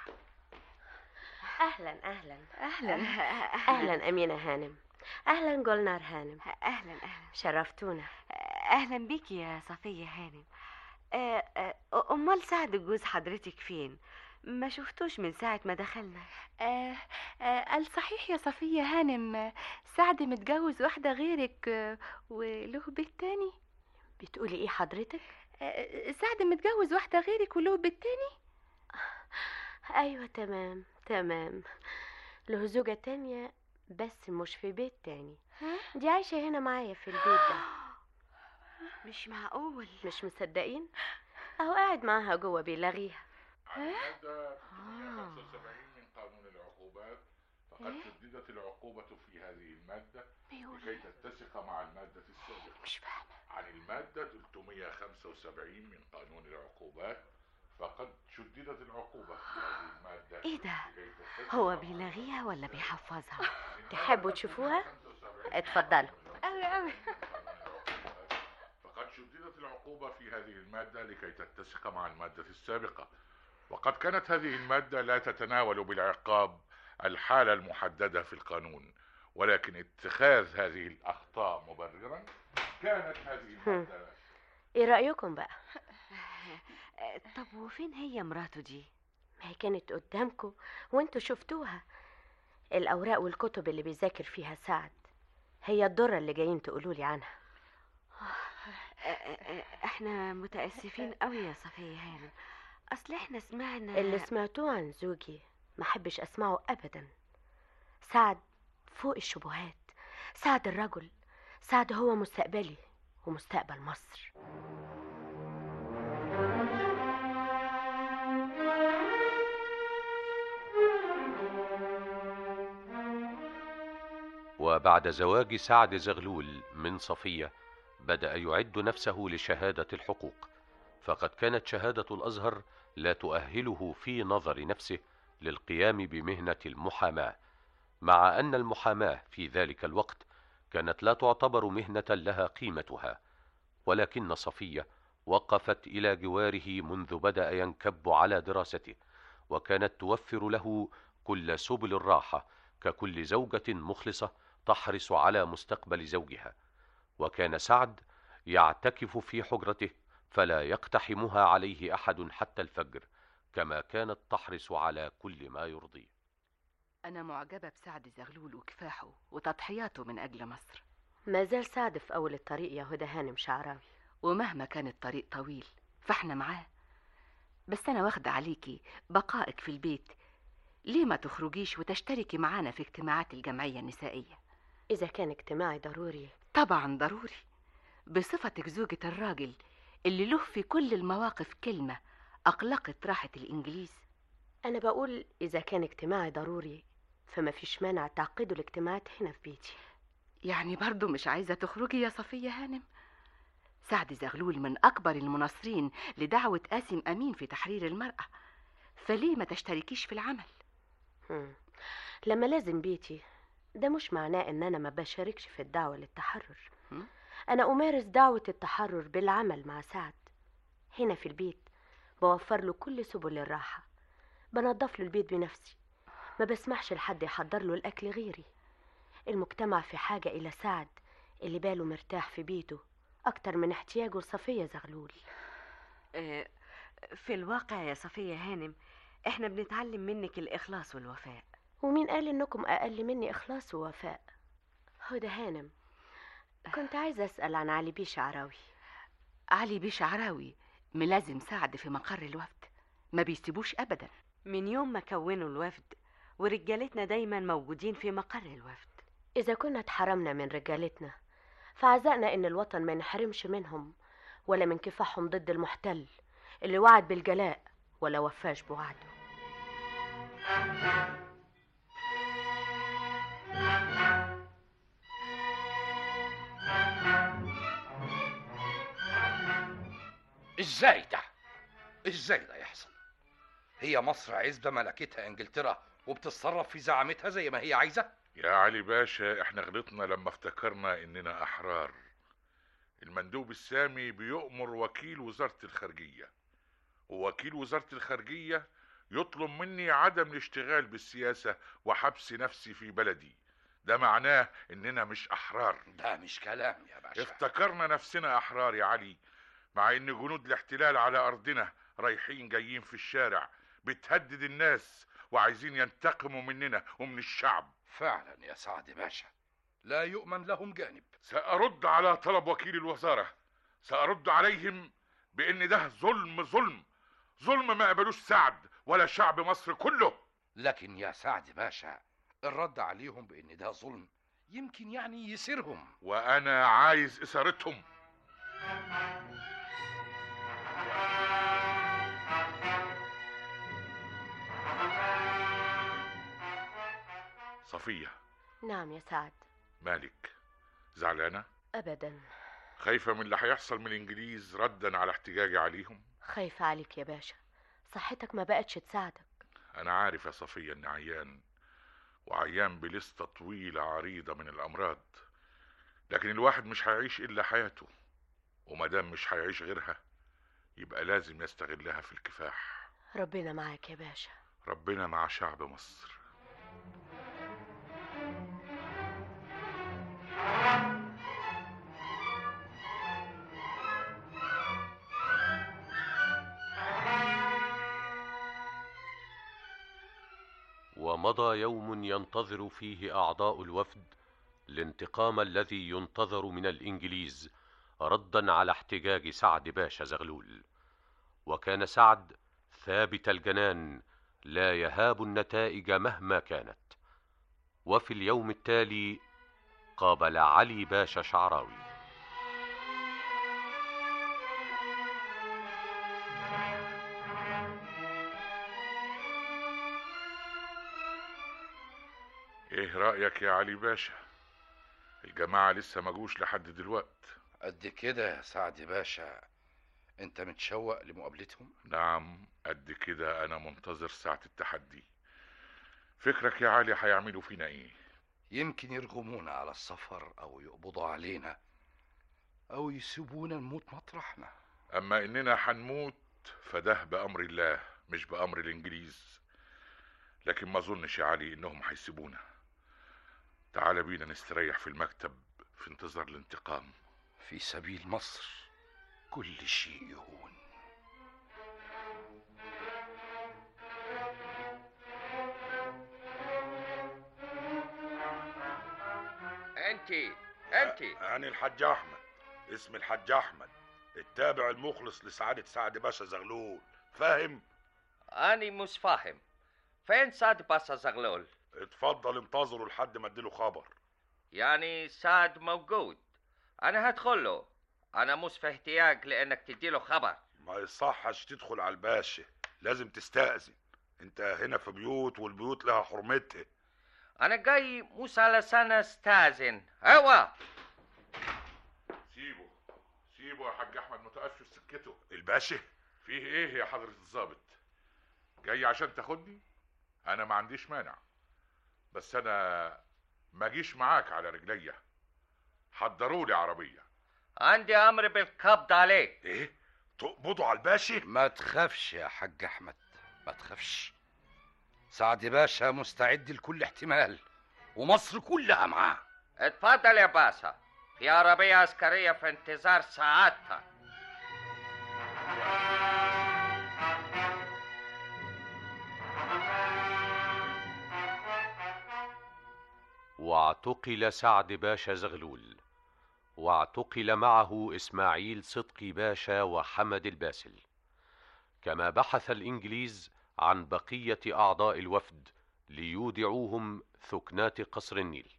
اهلا اهلا اهلا اهلا امينه هانم. اهلا جولنار هانم. اهلا اهلا شرفتونا. اهلا بيكي يا صفيه هانم. آه، آه، امال سعد جوز حضرتك فين؟ ما شفتوش من ساعه ما دخلنا. آه آه قال صحيح يا صفيه هانم، سعد متجوز واحده غيرك آه وله بيت تاني. بتقولي ايه حضرتك؟ آه سعد متجوز واحده غيرك وله بيت تاني. ايوه تمام تمام، له زوجة تانية بس مش في بيت تاني. دي عايشة هنا معايا في البيت ده. مش معقول. مش مصدقين؟ اهو قاعد معاها جوه بيلاغيها. المادة ثلاثمائة وخمسة وسبعين من قانون العقوبات، فقد شددت العقوبة في هذه المادة لكي تتسق مع المادة السابقة. مش فاهمة. عن المادة ثلاثمائة وخمسة وسبعين من قانون العقوبات، فقد شددت العقوبة في هذه المادة. ايه ده؟ هو بيلاغيها ولا بيحفظها؟ تحبوا تشوفوها؟ اتفضلوا. قوي قوي. فقد شددت العقوبة في هذه المادة لكي تتسق مع المادة السابقة، وقد كانت هذه المادة لا تتناول بالعقاب الحالة المحددة في القانون، ولكن اتخاذ هذه الأخطاء مبررا كانت هذه المادة. ايه رأيكم بقى؟ طب وفين هي مراته دي؟ ما هي كانت قدامكم وانتوا شفتوها. الأوراق والكتب اللي بيذاكر فيها سعد هي الدرة اللي جايين تقولولي عنها. احنا متأسفين قوي يا صفية هانم، اصل احنا سمعنا اللي سمعتوه عن زوجي ما حبش اسمعه ابدا. سعد فوق الشبهات، سعد الرجل، سعد هو مستقبلي ومستقبل مصر. وبعد زواج سعد زغلول من صفية بدأ يعد نفسه لشهادة الحقوق، فقد كانت شهادة الأزهر لا تؤهله في نظر نفسه للقيام بمهنة المحاماة، مع أن المحاماة في ذلك الوقت كانت لا تعتبر مهنة لها قيمتها. ولكن صفية وقفت إلى جواره منذ بدأ ينكب على دراسته، وكانت توفر له كل سبل الراحة ككل زوجة مخلصة تحرص على مستقبل زوجها. وكان سعد يعتكف في حجرته فلا يقتحمها عليه أحد حتى الفجر، كما كانت تحرص على كل ما يرضيه. أنا معجبة بسعد زغلول وكفاحه وتضحياته من أجل مصر. ما زال سعد في أول الطريق يا هدى هانم شعراوي، ومهما كان الطريق طويل فاحنا معاه. بس أنا واخدة عليكي بقائك في البيت، ليه ما تخرجيش وتشتركي معانا في اجتماعات الجمعية النسائية؟ إذا كان اجتماعي ضروري. طبعا ضروري، بصفتك زوجة الراجل اللي له في كل المواقف كلمة أقلقت راحة الإنجليز. أنا بقول إذا كان اجتماعي ضروري فما فيش مانع تعقدوا الاجتماعات هنا في بيتي. يعني برضو مش عايزة تخرجي يا صفية هانم؟ سعد زغلول من أكبر المناصرين لدعوة قاسم أمين في تحرير المرأة، فليه ما تشتركيش في العمل؟ هم. لما لازم بيتي ده مش معناه ان انا ما بشاركش في الدعوة للتحرر. هم؟ انا امارس دعوة التحرر بالعمل مع سعد هنا في البيت، بوفر له كل سبل الراحة، بنظف له البيت بنفسي، ما بسمحش لحد يحضر له الاكل غيري. المجتمع في حاجة الى سعد اللي باله مرتاح في بيته اكتر من احتياجه لصفية زغلول. آه، في الواقع يا صفية هانم احنا بنتعلم منك الإخلاص والوفاء. ومين قال انكم اقل مني اخلاص ووفاء؟ هدى هانم، كنت عايزة اسأل عن علي بيه شعراوي. علي بيه شعراوي ملازم سعد في مقر الوفد، ما بيسيبوش ابدا من يوم ما كونوا الوفد، ورجالتنا دايما موجودين في مقر الوفد. اذا كنا اتحرمنا من رجالتنا فعزقنا ان الوطن ما نحرمش منهم ولا من كفاحهم ضد المحتل اللي وعد بالجلاء ولا وفاش بوعده. ازاي ده؟ ازاي ده يحصل؟ هي مصر عزبة ملكتها انجلترا وبتتصرف في زعامتها زي ما هي عايزة؟ يا علي باشا، احنا غلطنا لما افتكرنا اننا احرار. المندوب السامي بيؤمر وكيل وزارة الخارجية، ووكيل وزارة الخارجية يطلب مني عدم الاشتغال بالسياسة وحبس نفسي في بلدي. ده معناه اننا مش احرار. ده مش كلام يا باشا. افتكرنا نفسنا احرار يا علي، مع ان جنود الاحتلال على ارضنا رايحين جايين في الشارع بتهدد الناس وعايزين ينتقموا مننا ومن الشعب. فعلا يا سعد باشا، لا يؤمن لهم جانب. سأرد على طلب وكيل الوزارة، سأرد عليهم بان ده ظلم ظلم ظلم ما قبلوش سعد ولا شعب مصر كله. لكن يا سعد باشا، الرد عليهم بان ده ظلم يمكن يعني يسيرهم، وانا عايز اثارتهم. صفية. نعم يا سعد. مالك زعلانة؟ ابدا. خايفة من اللي هيحصل من الانجليز ردا على احتجاجي عليهم؟ خايفة عليك يا باشا، صحتك ما بقتش تساعدك. انا عارف يا صفية اني عيان، وعيان بلستة طويلة عريضة من الامراض، لكن الواحد مش هيعيش الا حياته، ومادام مش هيعيش غيرها يبقى لازم يستغلها في الكفاح. ربنا معاك يا باشا. ربنا مع شعب مصر. ومضى يوم ينتظر فيه أعضاء الوفد الانتقام الذي ينتظر من الإنجليز ردا على احتجاج سعد باشا زغلول. وكان سعد ثابت الجنان لا يهاب النتائج مهما كانت. وفي اليوم التالي قابل علي باشا شعراوي. ايه رأيك يا علي باشا؟ الجماعة لسه ما جوش لحد دلوقت. قد كده يا سعد باشا انت متشوق لمقابلتهم؟ نعم قد كده، انا منتظر ساعة التحدي. فكرك يا علي هيعملوا فينا ايه؟ يمكن يرغمونا على السفر او يقبضوا علينا او يسيبونا نموت مطرحنا. اما اننا هنموت فده بامر الله مش بامر الانجليز، لكن ما اظنش يا علي انهم هيسيبونا. تعال بينا نستريح في المكتب في انتظار الانتقام. في سبيل مصر كل شيء يهون. انتي انتي أنا الحاج أحمد، اسمي الحاج أحمد، التابع المخلص لسعادة سعد باشا زغلول، فاهم؟ أنا مش فاهم. فين سعد باشا زغلول؟ اتفضل انتظروا لحد ما اديله خبر. يعني سعد موجود، أنا هدخله. أنا مش في احتياج لأنك تديله خبر. ما يصحش تدخل على الباشا، لازم تستأذن. انت هنا في بيوت والبيوت لها حرمتها. أنا جاي مش علشان أستأذن. هوا سيبه سيبه يا حاج احمد، متقفش في سكته. الباشا فيه ايه يا حضرة الضابط؟ جاي عشان تاخدني؟ انا ما عنديش مانع، بس انا ما جيش معاك على رجليا. حضروا لي عربية. عندي أمر بالقبض عليك. ايه؟ تقبضوا على الباشا؟ ما تخافش يا حاج احمد، ما تخافش. سعد باشا مستعد لكل احتمال ومصر كلها معاه. اتفضل يا باشا، في عربية عسكرية في انتظار ساعتها. واعتقل سعد باشا زغلول، واعتقل معه إسماعيل صدقي باشا وحمد الباسل. كما بحث الإنجليز عن بقية أعضاء الوفد ليودعوهم ثكنات قصر النيل.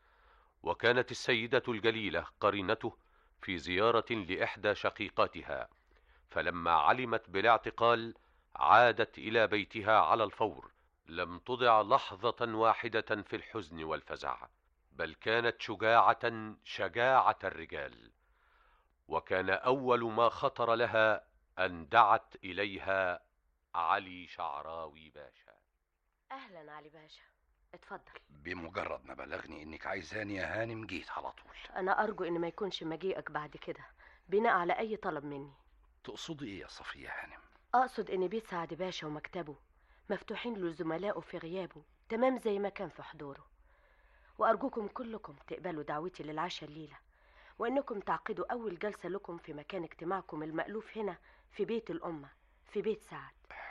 وكانت السيدة الجليلة قرينته في زيارة لإحدى شقيقاتها، فلما علمت بالاعتقال عادت إلى بيتها على الفور، لم تضع لحظة واحدة في الحزن والفزع، بل كانت شجاعة شجاعة الرجال. وكان أول ما خطر لها أن دعت إليها علي شعراوي باشا. أهلا علي باشا، اتفضل. بمجرد ما بلغني انك عايزاني يا هانم جيت على طول. أنا أرجو إن ما يكونش مجيئك بعد كده بناء على أي طلب مني. تقصدي ايه يا صفية هانم؟ أقصد إن بيت سعد باشا ومكتبه مفتوحين لزملائه في غيابه تمام زي ما كان في حضوره، وأرجوكم كلكم تقبلوا دعوتي للعشاء الليلة، وإنكم تعقدوا أول جلسة لكم في مكان اجتماعكم المألوف هنا في بيت الأمة، في بيت سعد.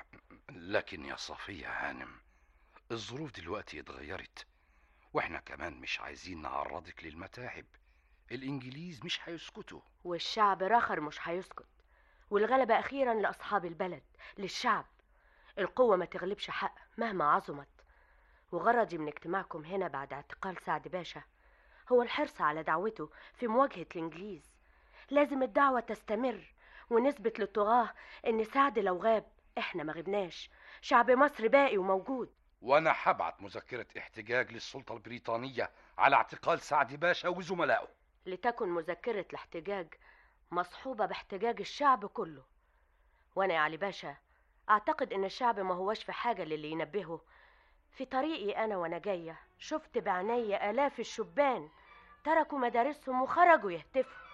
لكن يا صفية هانم الظروف دلوقتي اتغيرت، واحنا كمان مش عايزين نعرضك للمتاعب. الإنجليز مش هيسكتوا، والشعب راخر مش هيسكت، والغلبة أخيرا لأصحاب البلد، للشعب. القوة ما تغلبش حق مهما عظمت. وغرضي من اجتماعكم هنا بعد اعتقال سعد باشا هو الحرص على دعوته في مواجهة الإنجليز. لازم الدعوة تستمر ونثبت للطغاة إن سعد لو غاب إحنا ما غبناش، شعب مصر باقي وموجود. وانا هبعت مذكرة احتجاج للسلطة البريطانية على اعتقال سعد باشا وزملائه. لتكن مذكرة الاحتجاج مصحوبة باحتجاج الشعب كله. وانا يا علي باشا اعتقد ان الشعب ما هوش في حاجة للي ينبهه. في طريقي انا وانا جاية شفت بعناية الاف الشبان تركوا مدارسهم وخرجوا يهتفوا.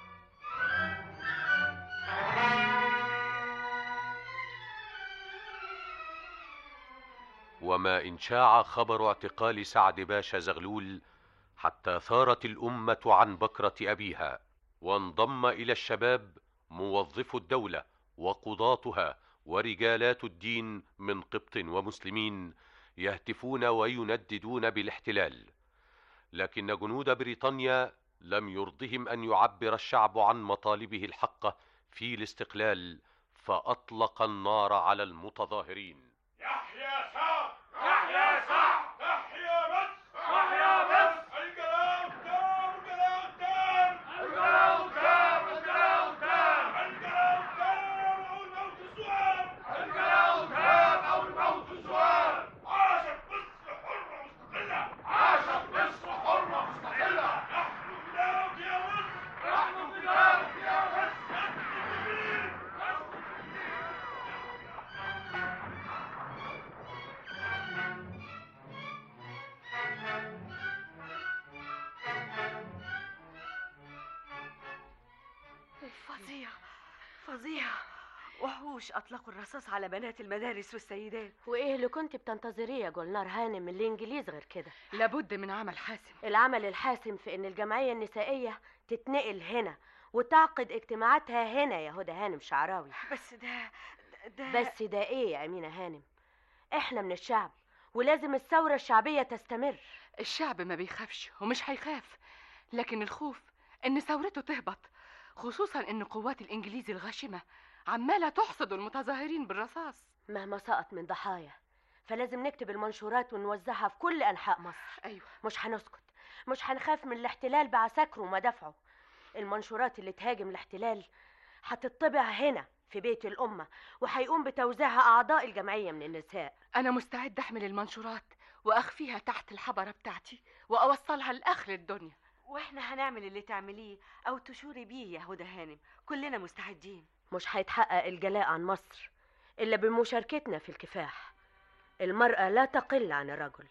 وما إن شاع خبر اعتقال سعد باشا زغلول حتى ثارت الأمة عن بكرة أبيها، وانضم إلى الشباب موظفو الدولة وقضاتها ورجالات الدين من قبط ومسلمين يهتفون وينددون بالاحتلال. لكن جنود بريطانيا لم يرضهم أن يعبر الشعب عن مطالبه الحقة في الاستقلال، فأطلق النار على المتظاهرين. يحيى سعد! يحيى سعد! يحيى مصر! يحيى مصر! الجلاء قدام! الجلاء قدام! الجلاء قدام! الجلاء قدام! الجلاء قدام أو الموت سؤال! الجلاء قدام أو الموت سؤال! عاشت مصر حرة مستقلة! عاشت مصر حرة مستقلة! نحن فظيع فظيع. وحوش أطلقوا الرصاص على بنات المدارس والسيدات. وايه اللي كنت بتنتظريه يا جولنار هانم من الانجليز غير كده؟ لابد من عمل حاسم. العمل الحاسم في ان الجمعية النسائية تتنقل هنا وتعقد اجتماعاتها هنا يا هدى هانم شعراوي. بس ده ده بس ده ايه يا أمينة هانم؟ احنا من الشعب ولازم الثورة الشعبية تستمر. الشعب ما بيخافش ومش هيخاف، لكن الخوف ان ثورته تهبط، خصوصا ان قوات الانجليز الغاشمة عمالة تحصد المتظاهرين بالرصاص. مهما سقط من ضحايا فلازم نكتب المنشورات ونوزعها في كل أنحاء مصر. أيوة. مش هنسكت، مش هنخاف من الاحتلال بعساكره ومدافعه. المنشورات اللي تهاجم الاحتلال هتطبع هنا في بيت الأمة وهيقوم بتوزيعها أعضاء الجمعية من النساء. أنا مستعد أحمل المنشورات وأخفيها تحت الحبرة بتاعتي وأوصلها لآخر الدنيا. واحنا هنعمل اللي تعمليه او تشوري بيه يا هدى هانم، كلنا مستعدين. مش هيتحقق الجلاء عن مصر إلا بمشاركتنا في الكفاح. المرأة لا تقل عن الرجل.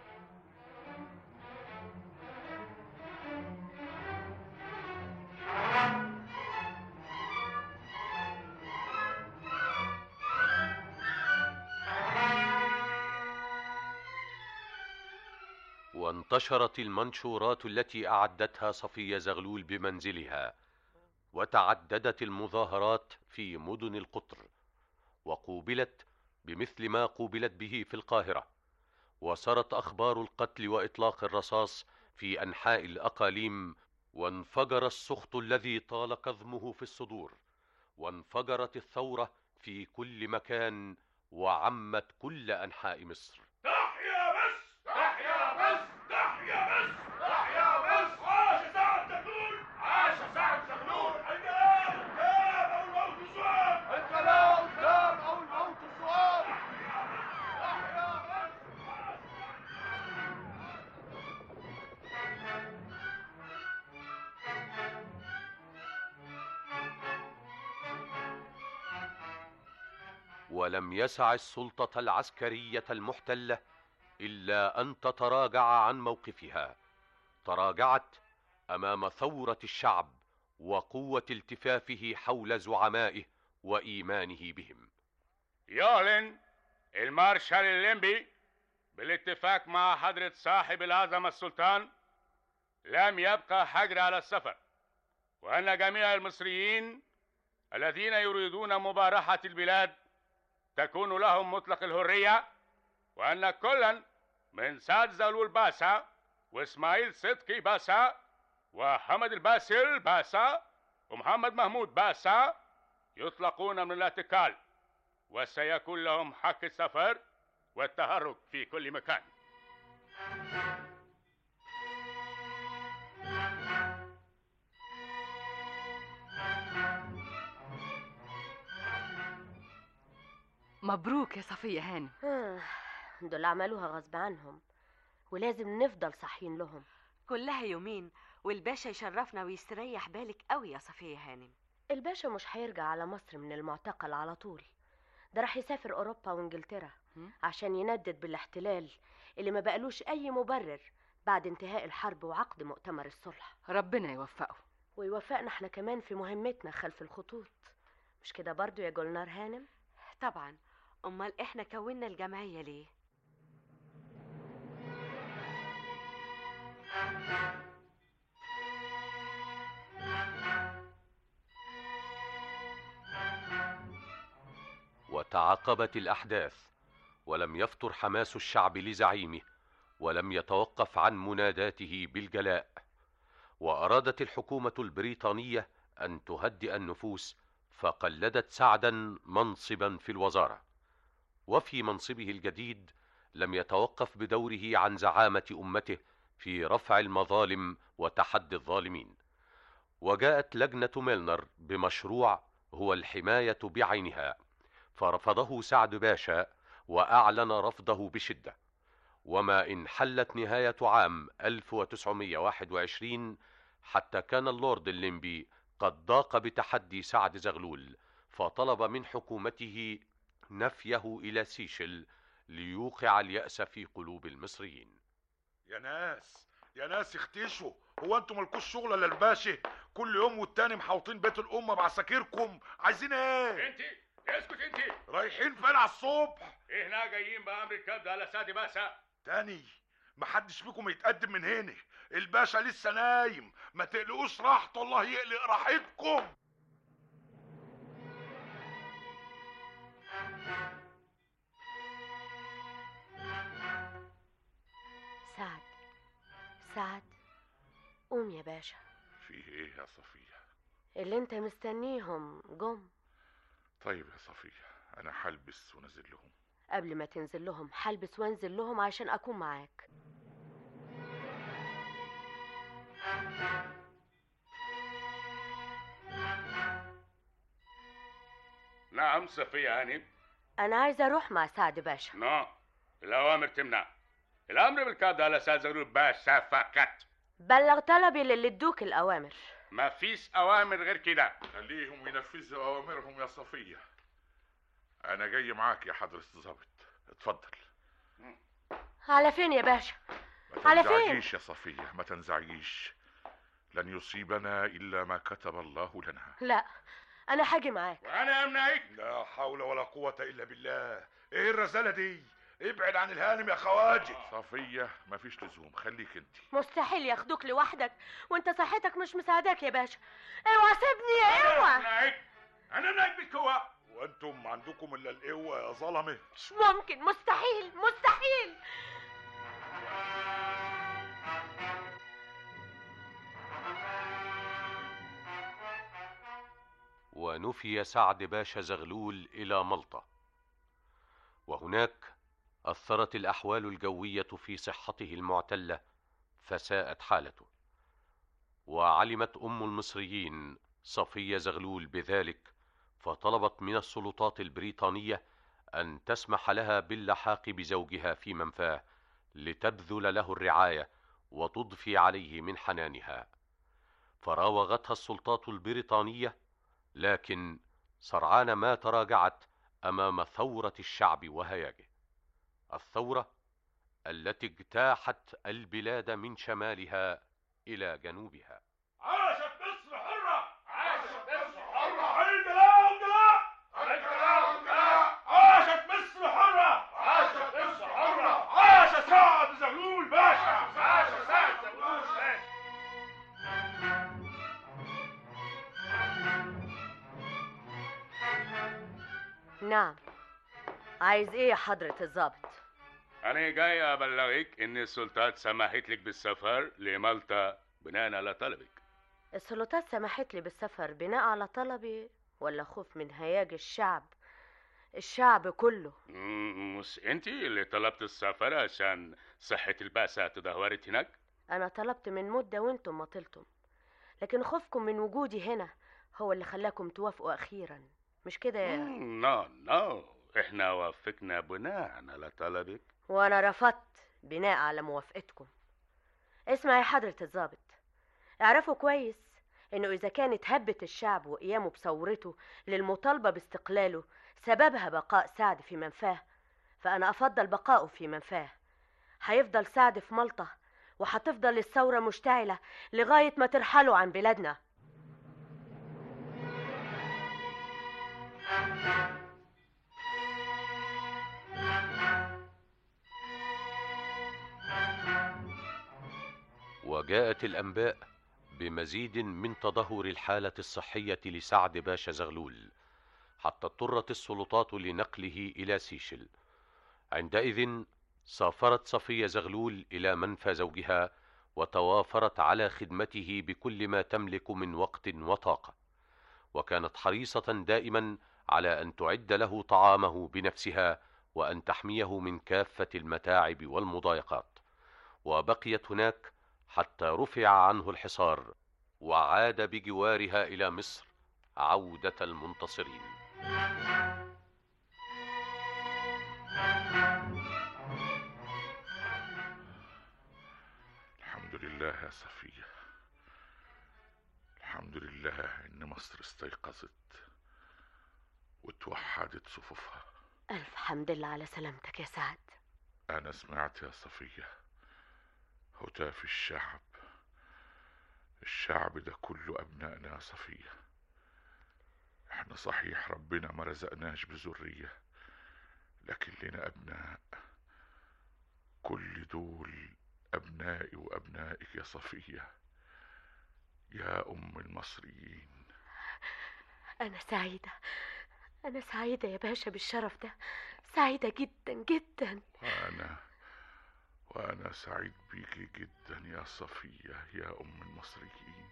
وانتشرت المنشورات التي أعدتها صفية زغلول بمنزلها، وتعددت المظاهرات في مدن القطر، وقوبلت بمثل ما قوبلت به في القاهرة، وسرت أخبار القتل وإطلاق الرصاص في أنحاء الأقاليم، وانفجر السخط الذي طال كظمه في الصدور، وانفجرت الثورة في كل مكان وعمت كل أنحاء مصر. تحيا مصر! تحيا مصر! تحيا مصر! تحيا مصر! عاش سعد زغلول! عاش سعد زغلول! الجلاء قدام أو الموت السؤال! الجلاء قدام أو الموت السؤال! تحيا مصر! ولم يسع السلطة العسكرية المحتلة إلا أن تتراجع عن موقفها. تراجعت أمام ثورة الشعب وقوة التفافه حول زعمائه وإيمانه بهم. يعلن المارشال الليمبي بالاتفاق مع حضرة صاحب العظمة السلطان لم يبقى حجر على السفر، وأن جميع المصريين الذين يريدون مبارحة البلاد تكون لهم مطلق الحرية، وأن كلا من سعد زغلول باشا وإسماعيل صدقي باشا وحمد الباسل باشا ومحمد محمود باشا يطلقون من الاعتقال، وسيكون لهم حق السفر والتحرك في كل مكان. مبروك يا صفية هانم. دول عملوها غصب عنهم ولازم نفضل صحين لهم. كلها يومين والباشا يشرفنا ويستريح بالك قوي يا صفية هانم. الباشا مش هيرجع على مصر من المعتقل على طول، ده راح يسافر أوروبا وإنجلترا عشان يندد بالاحتلال اللي ما بقالوش أي مبرر بعد انتهاء الحرب وعقد مؤتمر الصلح. ربنا يوفقه ويوفقنا احنا كمان في مهمتنا خلف الخطوط، مش كده برضو يا جولنار هانم؟ طبعا، أمال إحنا كونا الجمعية ليه؟ وتعاقبت الأحداث، ولم يفتر حماس الشعب لزعيمه، ولم يتوقف عن مناداته بالجلاء. وأرادت الحكومة البريطانية أن تهدئ النفوس، فقلدت سعدا منصبا في الوزارة، وفي منصبه الجديد لم يتوقف بدوره عن زعامة أمته في رفع المظالم وتحدي الظالمين. وجاءت لجنة ميلنر بمشروع هو الحماية بعينها، فرفضه سعد باشا وأعلن رفضه بشدة. وما إن حلت نهاية عام ألف وتسعمائة وواحد وعشرين حتى كان اللورد الليمبي قد ضاق بتحدي سعد زغلول، فطلب من حكومته نفيه إلى سيشل ليوقع اليأس في قلوب المصريين. يا ناس يا ناس اختشوا، هو انتوا مالكوش شغل الا الباشا؟ كل يوم والتاني محوطين بيت الامه بعساكركم، عايزين ايه؟ انت اسكت انت. رايحين فين على الصبح؟ احنا جايين بامر الكبد على سادي باشا. تاني محدش فيكم يتقدم من هنا، الباشا لسه نايم، ما تقلقوش راحته، الله يقلق راحتكم. سعد سعد قوم يا باشا. فيه ايه يا صفية؟ اللي انت مستنيهم جم. طيب يا صفية، انا هلبس ونازل لهم. قبل ما تنزل لهم هلبس وانزل لهم عشان اكون معاك. نعم صفية هانم. انا عايزه اروح مع سعد باشا. نعم الاوامر تمنع. الامر بالكاد على اساس زغلول باشا فقط. بلغ طلبي للي ادوك الاوامر. ما فيش اوامر غير كده. خليهم ينفذوا اوامرهم يا صفية. انا جاي معاك يا حضرة الضابط، اتفضل. على فين يا باشا؟ ما على فين؟ تنزعجيش يا صفية، ما تنزعجيش، لن يصيبنا الا ما كتب الله لنا. لا انا هاجي معاك. وانا امنعك. لا حول ولا قوة الا بالله. ايه الرسالة دي؟ ابعد عن الهانم يا خواجه. صفية مفيش لزوم، خليك انت. مستحيل ياخدوك لوحدك وانت صحتك مش مساعداك يا باشا. اوعى سيبني، اوعى. امنعك. انا امنعك بالقوة. وانتم عندكم الا القوة يا ظلمة. مش ممكن، مستحيل مستحيل. ونفي سعد باشا زغلول إلى ملطة، وهناك أثرت الأحوال الجوية في صحته المعتلة فساءت حالته، وعلمت أم المصريين صفية زغلول بذلك، فطلبت من السلطات البريطانية أن تسمح لها باللحاق بزوجها في منفاه لتبذل له الرعاية وتضفي عليه من حنانها. فراوغتها السلطات البريطانية، لكن سرعان ما تراجعت أمام ثورة الشعب وهياجه، الثورة التي اجتاحت البلاد من شمالها إلى جنوبها. عاشت مصر حرة. عاشت مصر حرة. الجلاء والجلاء. الجلاء والجلاء. عاشت مصر حرة. عاشت مصر حرة. عاش سعد زغلول باشا. عاش سعد زغلول باشا. نعم، عايز ايه يا حضرة الضابط؟ أنا جاي أبلغك إن السلطات سمحت لك بالسفر لمالطا بناء على طلبك. السلطات سمحت لي بالسفر بناء على طلبي ولا خوف من هياج الشعب؟ الشعب كله. مم، مش أنت اللي طلبت السفر عشان صحة البعثة تدهورت هناك؟ أنا طلبت من مدة وانتم ما طلتم، لكن خوفكم من وجودي هنا هو اللي خلاكم توافقوا أخيرا، مش كده يا؟ نو نو، إحنا وافقنا بناء على طلبك. وأنا رفضت بناء على موافقتكم. اسمع يا حضرة الضابط، اعرفوا كويس إنه إذا كانت هبة الشعب وقيامه بثورته للمطالبة باستقلاله سببها بقاء سعد في منفاه، فأنا أفضل بقاؤه في منفاه. هيفضل سعد في ملطة، وهتفضل الثورة مشتعلة لغاية ما ترحلوا عن بلادنا. وجاءت الأنباء بمزيد من تدهور الحالة الصحية لسعد باشا زغلول، حتى اضطرت السلطات لنقله إلى سيشل. عندئذ سافرت صفية زغلول إلى منفى زوجها، وتوافرت على خدمته بكل ما تملك من وقت وطاقة، وكانت حريصة دائما على أن تعد له طعامه بنفسها وأن تحميه من كافة المتاعب والمضايقات. وبقيت هناك حتى رفع عنه الحصار، وعاد بجوارها إلى مصر عودة المنتصرين. الحمد لله يا صفية، الحمد لله إن مصر استيقظت وتوحدت صفوفها. ألف حمد لله على سلامتك يا سعد. أنا سمعت يا صفية، هتاف الشعب. الشعب ده كله أبنائنا يا صفية. احنا صحيح ربنا ما رزقناش بذرية، لكن لنا أبناء. كل دول أبنائي وأبنائك يا صفية، يا أم المصريين. أنا سعيدة، أنا سعيدة يا باشا بالشرف ده، سعيدة جدا جدا. وأنا وأنا سعيد بيكي جدا يا صفية يا أم المصريين.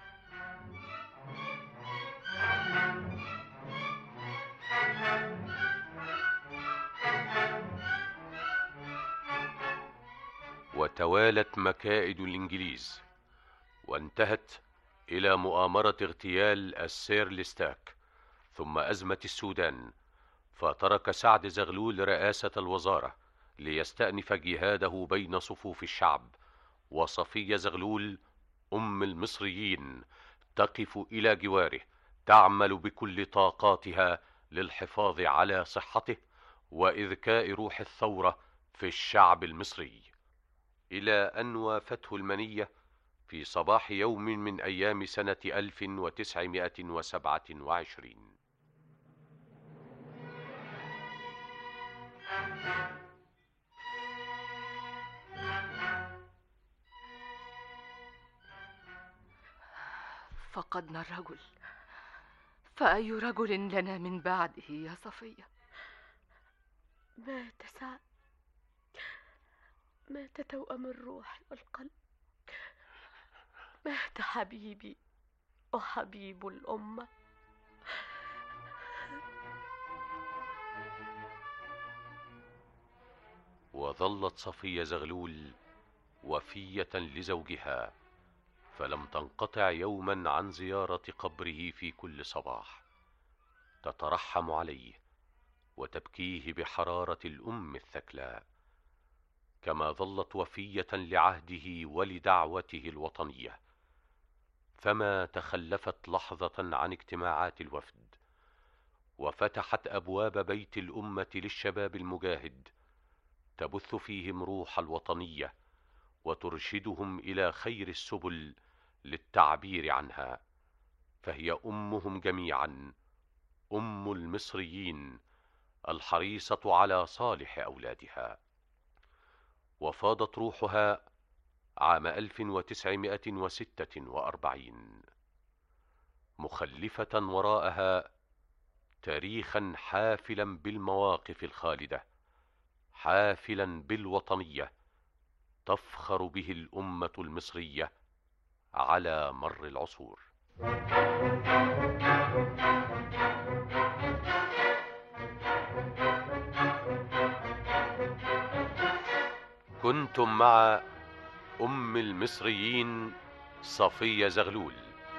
وتوالت مكائد الإنجليز، وانتهت إلى مؤامرة اغتيال السير ليستاك، ثم أزمة السودان، فترك سعد زغلول رئاسة الوزارة ليستأنف جهاده بين صفوف الشعب، وصفية زغلول أم المصريين تقف إلى جواره، تعمل بكل طاقاتها للحفاظ على صحته وإذكاء روح الثورة في الشعب المصري، إلى أن وافته المنية في صباح يوم من أيام سنة ألف وتسعمائة وسبعة وعشرين. فقدنا الرجل، فأي رجل لنا من بعده يا صفية؟ مات سعد، مات توأم الروح والقلب، مات حبيبي وحبيب الأمة. وظلت صفية زغلول وفية لزوجها، فلم تنقطع يوما عن زيارة قبره في كل صباح، تترحم عليه وتبكيه بحرارة الأم الثكلاء، كما ظلت وفية لعهده ولدعوته الوطنية، فما تخلفت لحظة عن اجتماعات الوفد، وفتحت أبواب بيت الأمة للشباب المجاهد، تبث فيهم روح الوطنية وترشدهم إلى خير السبل للتعبير عنها، فهي أمهم جميعا، أم المصريين الحريصة على صالح أولادها. وفاضت روحها عام ألف وتسعمائة وستة وأربعين، مخلفة وراءها تاريخا حافلا بالمواقف الخالدة، حافلا بالوطنية تفخر به الأمة المصرية على مر العصور. كنتم مع أم المصريين صفية زغلول.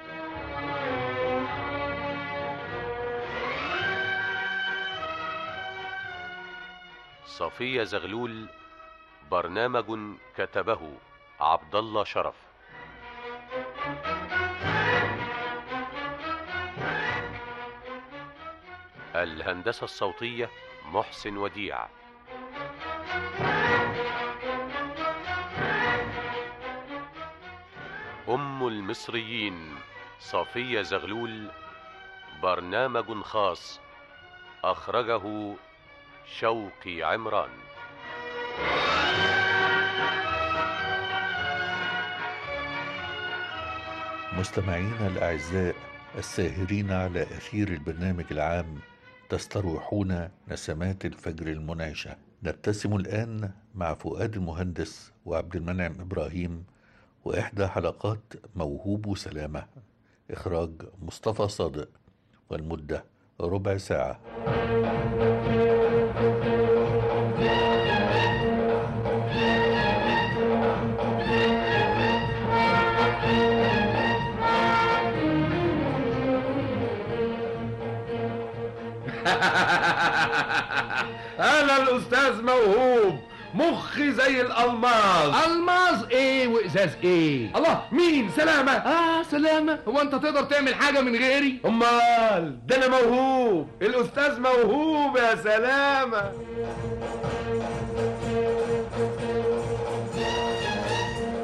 صفية زغلول برنامج كتبه عبد الله شرف، الهندسة الصوتية محسن وديع، أم المصريين صفية زغلول برنامج خاص أخرجه شوقي عمران. مستمعينا الأعزاء الساهرين على أثير البرنامج العام، تستروحون نسمات الفجر المنعشة. نبتسم الآن مع فؤاد المهندس وعبد المنعم إبراهيم وإحدى حلقات موهوب سلامة، إخراج مصطفى صادق، والمدة ربع ساعة. أنا الأستاذ موهوب، مخي زي الألماظ. ألماظ إيه وإزاز إيه؟ الله، مين؟ سلامة؟ آه سلامة، هو أنت تقدر تعمل حاجة من غيري؟ أمال ده أنا موهوب، الأستاذ موهوب يا سلامة.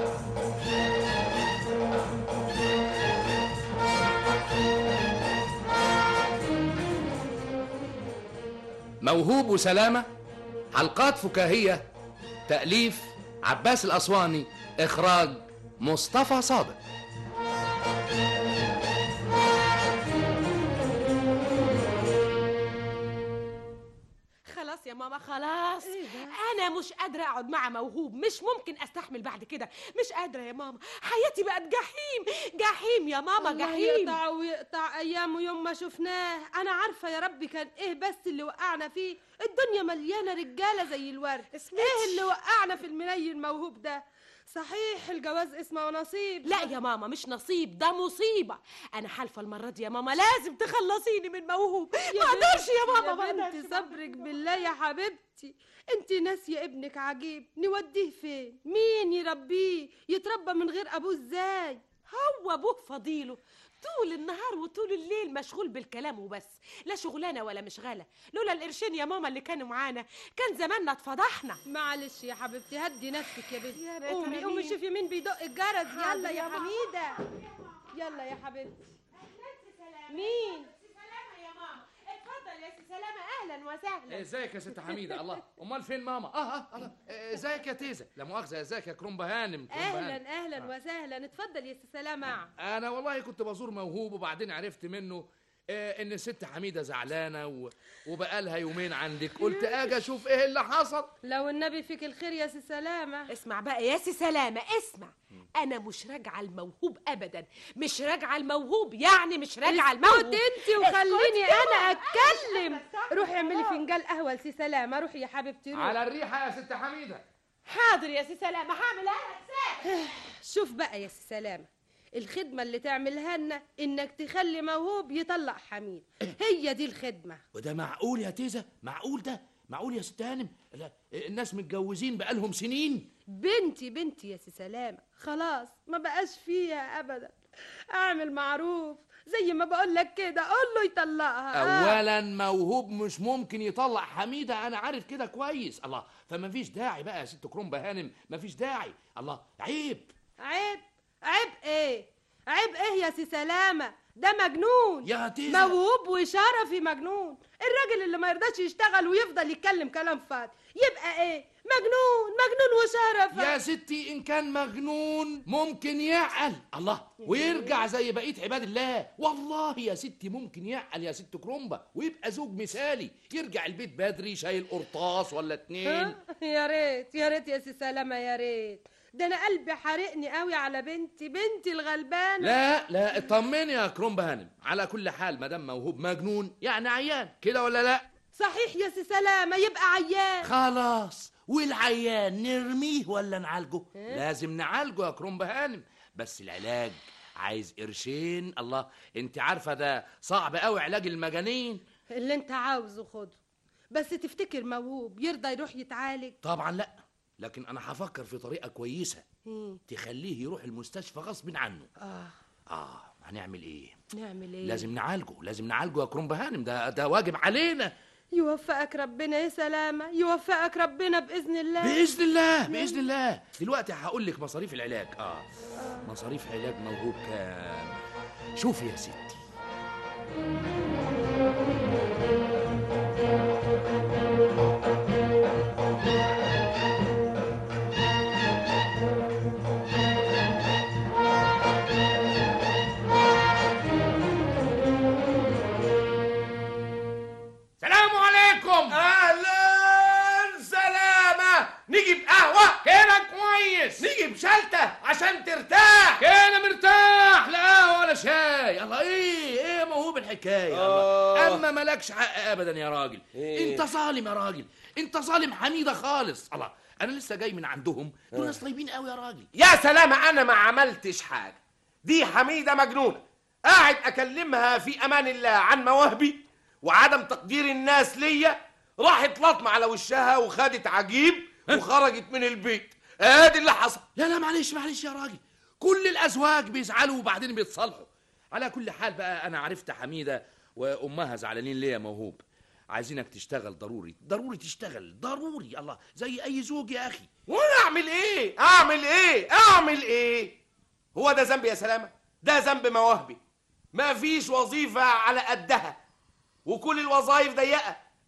موهوب وسلامة، حلقات فكاهية، تأليف عباس الأسواني، إخراج مصطفى صادق. خلاص يا ماما خلاص. إيه انا مش قادره اقعد مع موهوب، مش ممكن استحمل بعد كده، مش قادره يا ماما، حياتي بقت جحيم جحيم يا ماما، الله جحيم. يقطع ويقطع ايامه يوم ما شفناه. انا عارفه يا ربي كان ايه بس اللي وقعنا فيه. الدنيا مليانه رجاله زي الورد. ايه اللي وقعنا في المني الموهوب ده؟ صحيح الجواز اسمه ونصيب. لا يا ماما مش نصيب، ده مصيبه. انا حالفه المره دي يا ماما لازم تخلصيني من موهوب، ما اقدرش يا ماما. يا بنتي صبرك بالله يا حبيبتي، انت ناسيه ابنك عجيب. نوديه فين؟ مين يربيه؟ يتربى من غير ابوه ازاي؟ هو ابوه فضيله طول النهار وطول الليل مشغول بالكلام وبس، لا شغلانه ولا مشغله. لولا القرشين يا ماما اللي كانوا معانا كان زماننا اتفضحنا. معلش يا حبيبتي هدي نفسك يا بنتي. يا ريت قومي أنا قومي مين؟ شوفي مين بيدق الجرس. يلا يا يا ماما. حميده، يلا يا حبيبتي. مين؟ اتفضل يا سي سلامة، اهلا وسهلا. ازيك يا ست حميده؟ الله، امال فين ماما؟ اه اه الله، ازيك يا تيزه؟ لا مؤاخذه، ازيك يا كرومبا هانم؟ كرومبا هانم. اهلا اهلا آه. وسهلا. اتفضل يا سي سلامه. انا والله كنت بزور موهوب وبعدين عرفت منه آه ان الست حميده زعلانه و... وبقالها يومين عندك، قلت اجي اشوف ايه اللي حصل. لو النبي فيك الخير يا سي سلامه. اسمع بقى يا سي سلامة، اسمع، انا مش راجعه الموهوب ابدا، مش راجعه الموهوب، يعني مش راجعه الموهوب. اسكت انت وخليني انا اتكلم. روحي اعملي فنجان قهوه لسي سلامه. روحي يا حبيبتي روحي. على الريحه يا ست حميده. حاضر يا سي سلامة، هعمل انا. شوف بقى يا سي سلامه، الخدمه اللي تعملها لنا انك تخلي موهوب يطلق حميد، هي دي الخدمه. وده معقول يا تيزه؟ معقول ده؟ معقول يا ست هانم؟ لا، الناس متجوزين بقالهم سنين. بنتي بنتي يا سي سلامه، خلاص ما بقاش فيها ابدا. اعمل معروف زي ما بقول لك كده، قول له يطلقها. اولا موهوب مش ممكن يطلق حميده، انا عارف كده كويس. الله، فما فيش داعي بقى يا ست كرومبا هانم، ما فيش داعي. الله، عيب عيب عيب ايه؟ عيب ايه يا سي سلامه؟ ده مجنون يا تيزة. موهوب وشرفي مجنون. الراجل اللي ما يرضاش يشتغل ويفضل يتكلم كلام فاضي يبقى ايه؟ مجنون مجنون وشرف. يا ستي ان كان مجنون ممكن يعقل، الله، ويرجع زي بقيه عباد الله. والله يا ستي ممكن يعقل يا ست كرومبا ويبقى زوج مثالي، يرجع البيت بدري شايل قرطاس ولا اتنين. يا ريت يا ريت يا سي سلامه، يا ريت. ده انا قلبي حارقني قوي على بنتي بنتي الغلبانه. لا لا، اطمني يا كرومبا هانم، على كل حال مدام موهوب مجنون يعني عيان كده ولا لا؟ صحيح يا سي سلامه، يبقى عيان. خلاص، والعيان نرميه ولا نعالجه؟ لازم نعالجه يا كرومبا هانم، بس العلاج عايز قرشين. الله، انت عارفه ده صعب قوي علاج المجانين. اللي انت عاوزه خده، بس تفتكر موهوب يرضى يروح يتعالج؟ طبعا لا، لكن انا هفكر في طريقه كويسه مم. تخليه يروح المستشفى غصب عنه. اه اه هنعمل ايه؟ نعمل ايه؟ لازم نعالجه، لازم نعالجه يا كرومبا هانم، ده ده واجب علينا. يوفقك ربنا يا سلامه، يوفقك ربنا باذن الله. باذن الله باذن الله. دلوقتي هقول لك مصاريف العلاج. اه مصاريف علاج موهوب كام؟ شوفي يا ستي، سلام عليكم. اهلا سلامة. نجيب قهوة كده كويس، نجيب شلتة عشان ترتاح كده مرتاح، لا قهوه ولا شاي. الله، ايه ايه موهوب الحكايه؟ الله، اما مالكش حق ابدا يا راجل. إيه؟ انت ظالم يا راجل، انت ظالم حميده خالص. الله، انا لسه جاي من عندهم، دول ناس طيبين قوي يا راجل. يا سلامة، انا ما عملتش حاجة، دي حميدة مجنونة قاعد اكلمها في امان الله عن مواهبي وعدم تقدير الناس ليا، راحت لطمة على وشها وخدت عجيب وخرجت من البيت. ادي اللي حصل. لا لا معلش معلش يا راجل، كل الازواج بيزعلوا وبعدين بيتصالحوا. على كل حال بقى انا عرفت حميده وامها زعلانين ليه يا موهوب، عايزينك تشتغل ضروري ضروري تشتغل ضروري. الله، زي اي زوج يا اخي. وانا اعمل ايه؟ اعمل ايه؟ اعمل ايه؟ هو ده ذنبي يا سلامة؟ ده ذنب مواهبي. ما فيش وظيفة على قدها وكل الوظائف ضيقة.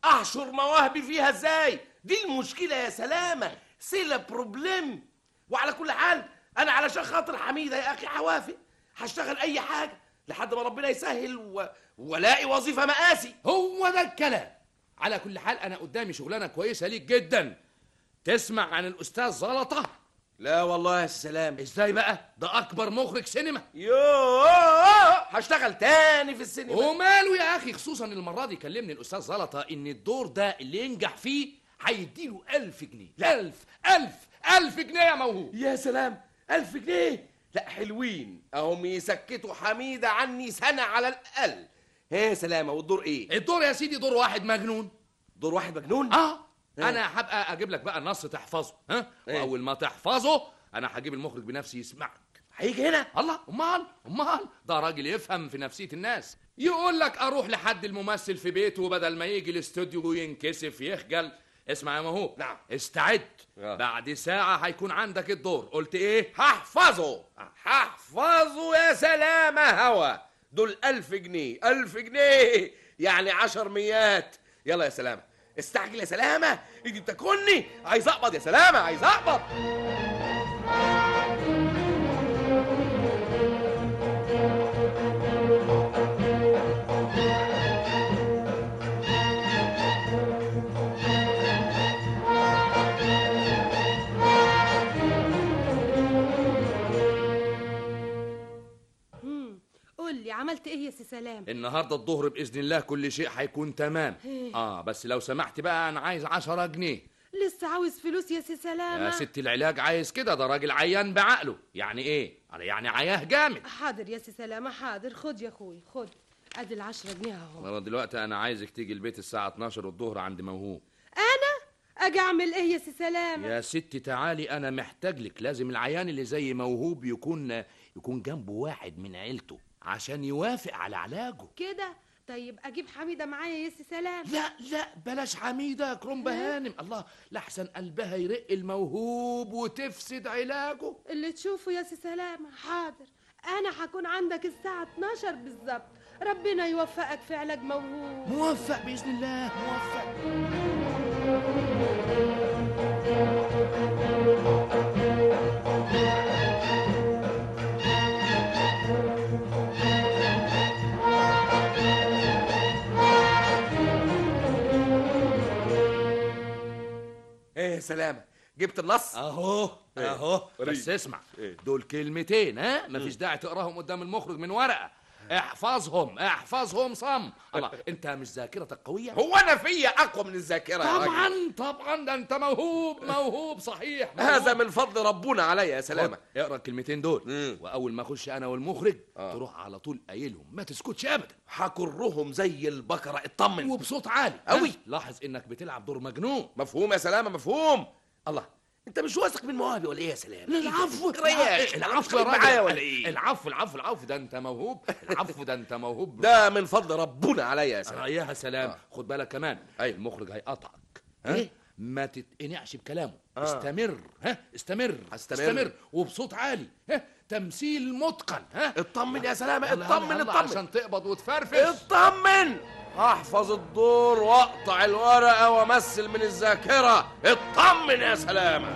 احشر مواهبي فيها ازاي؟ دي المشكله يا سلامه، سيلا بروبليم. وعلى كل حال انا علشان خاطر حميده يا اخي هوافق، هشتغل اي حاجه لحد ما ربنا يسهل و... والاقي وظيفه مقاسي. هو ده الكلام. على كل حال انا قدامي شغلانه كويسه ليك جدا. تسمع عن الاستاذ زلطه؟ لا والله يا سلام. ازاي بقى؟ ده اكبر مخرج سينما. يوه هشتغل تاني في السينما. وماله يا اخي، خصوصا المره دي كلمني الاستاذ زلطه ان الدور ده اللي ينجح فيه هيديله ألف جنيه. لا ألف ألف ألف جنيه يا موهوب. يا سلام، ألف جنيه؟ لا حلوين اهم يسكتوا حميده عني سنه على الاقل. هي سلامه، والدور ايه؟ الدور يا سيدي دور واحد مجنون. دور واحد مجنون؟ اه انا هبقى اجيب لك بقى النص تحفظه، ها؟ إيه؟ واول ما تحفظه انا هجيب المخرج بنفسي يسمعك. هيجي هنا؟ الله، امال امال ده راجل يفهم في نفسيه الناس. يقول لك اروح لحد الممثل في بيته بدل ما يجي الاستوديو وينكسف يخجل. اسمع يا موهوب، نعم استعد. آه. بعد ساعه هيكون عندك الدور. قلت ايه؟ هحفظه هحفظه يا سلامه. هوا دول ألف جنيه، ألف جنيه يعني عشر ميات. يلا يا سلامه استعجل يا سلامه، ايدي بتاكلني. عايز اقبض يا سلامه، عايز اقبض. قول لي عملت ايه يا سي سلام؟ النهارده الظهر باذن الله كل شيء هيكون تمام. إيه؟ اه بس لو سمحت بقى انا عايز عشرة جنيه. لسه عاوز فلوس يا سي سلامة؟ يا ست العلاج عايز كده، ده راجل عيان بعقله. يعني ايه؟ يعني عياه جامد. حاضر يا سي سلامة حاضر. خد يا اخوي خد، ادي العشرة جنيه اهو. انا دلوقتي انا عايزك تيجي البيت الساعه اتناشر الظهر عند موهوب. انا اجي اعمل ايه يا سي سلامة؟ يا ستي تعالي، انا محتاج لك. لازم العيان اللي زي موهوب يكون يكون جنبه واحد من عيلته عشان يوافق على علاجه كده. طيب اجيب حميده معايا يا سي سلام؟ لا لا بلاش حميده، كرومبا هانم. الله، لحسن قلبها يرق الموهوب وتفسد علاجه. اللي تشوفه يا سي سلامة. حاضر، انا هكون عندك الساعه اتناشر بالظبط. ربنا يوفقك في علاج موهوب. موفق باذن الله، موفق. ايه يا سلامه، جبت النص اهو اهو. بس اسمع، دول كلمتين، ها؟ مفيش داعي تقراهم قدام المخرج من ورقه. احفظهم احفظهم صم. الله، انت مش ذاكرتك قويه؟ هو انا فيا اقوى من الذاكره يا راجل؟ طبعا طبعا، ده انت موهوب موهوب صحيح. موهوب. هذا من فضل ربنا عليا يا سلامه. اقرا الكلمتين دول. مم. واول ما اخش انا والمخرج آه. تروح على طول قايلهم، ما تسكتش ابدا. هكرهم زي البقره، اطمن. وبصوت عالي قوي. لاحظ انك بتلعب دور مجنون. مفهوم يا سلامه، مفهوم. الله، انت مش واثق من مواهبي ولا ايه يا سلام؟ العفو العفو يا معايا ولا ايه؟ العفو العفو العفو، ده انت موهوب. العفو ده انت موهوب. ده من فضل ربنا عليا يا سلام. يا سلام. آه. خد بالك كمان، أيوة. المخرج هيقطعك. ايه؟ ما تتقنعش بكلامه. آه. استمر، ها استمر استمر, استمر. وبصوت عالي، ها تمثيل متقن. ها اطمن يا سلامه، اطمن اطمن عشان تقبض وتفرفش. اطمن. احفظ الدور واقطع الورقه وامثل من الذاكره. اطمن يا سلامه.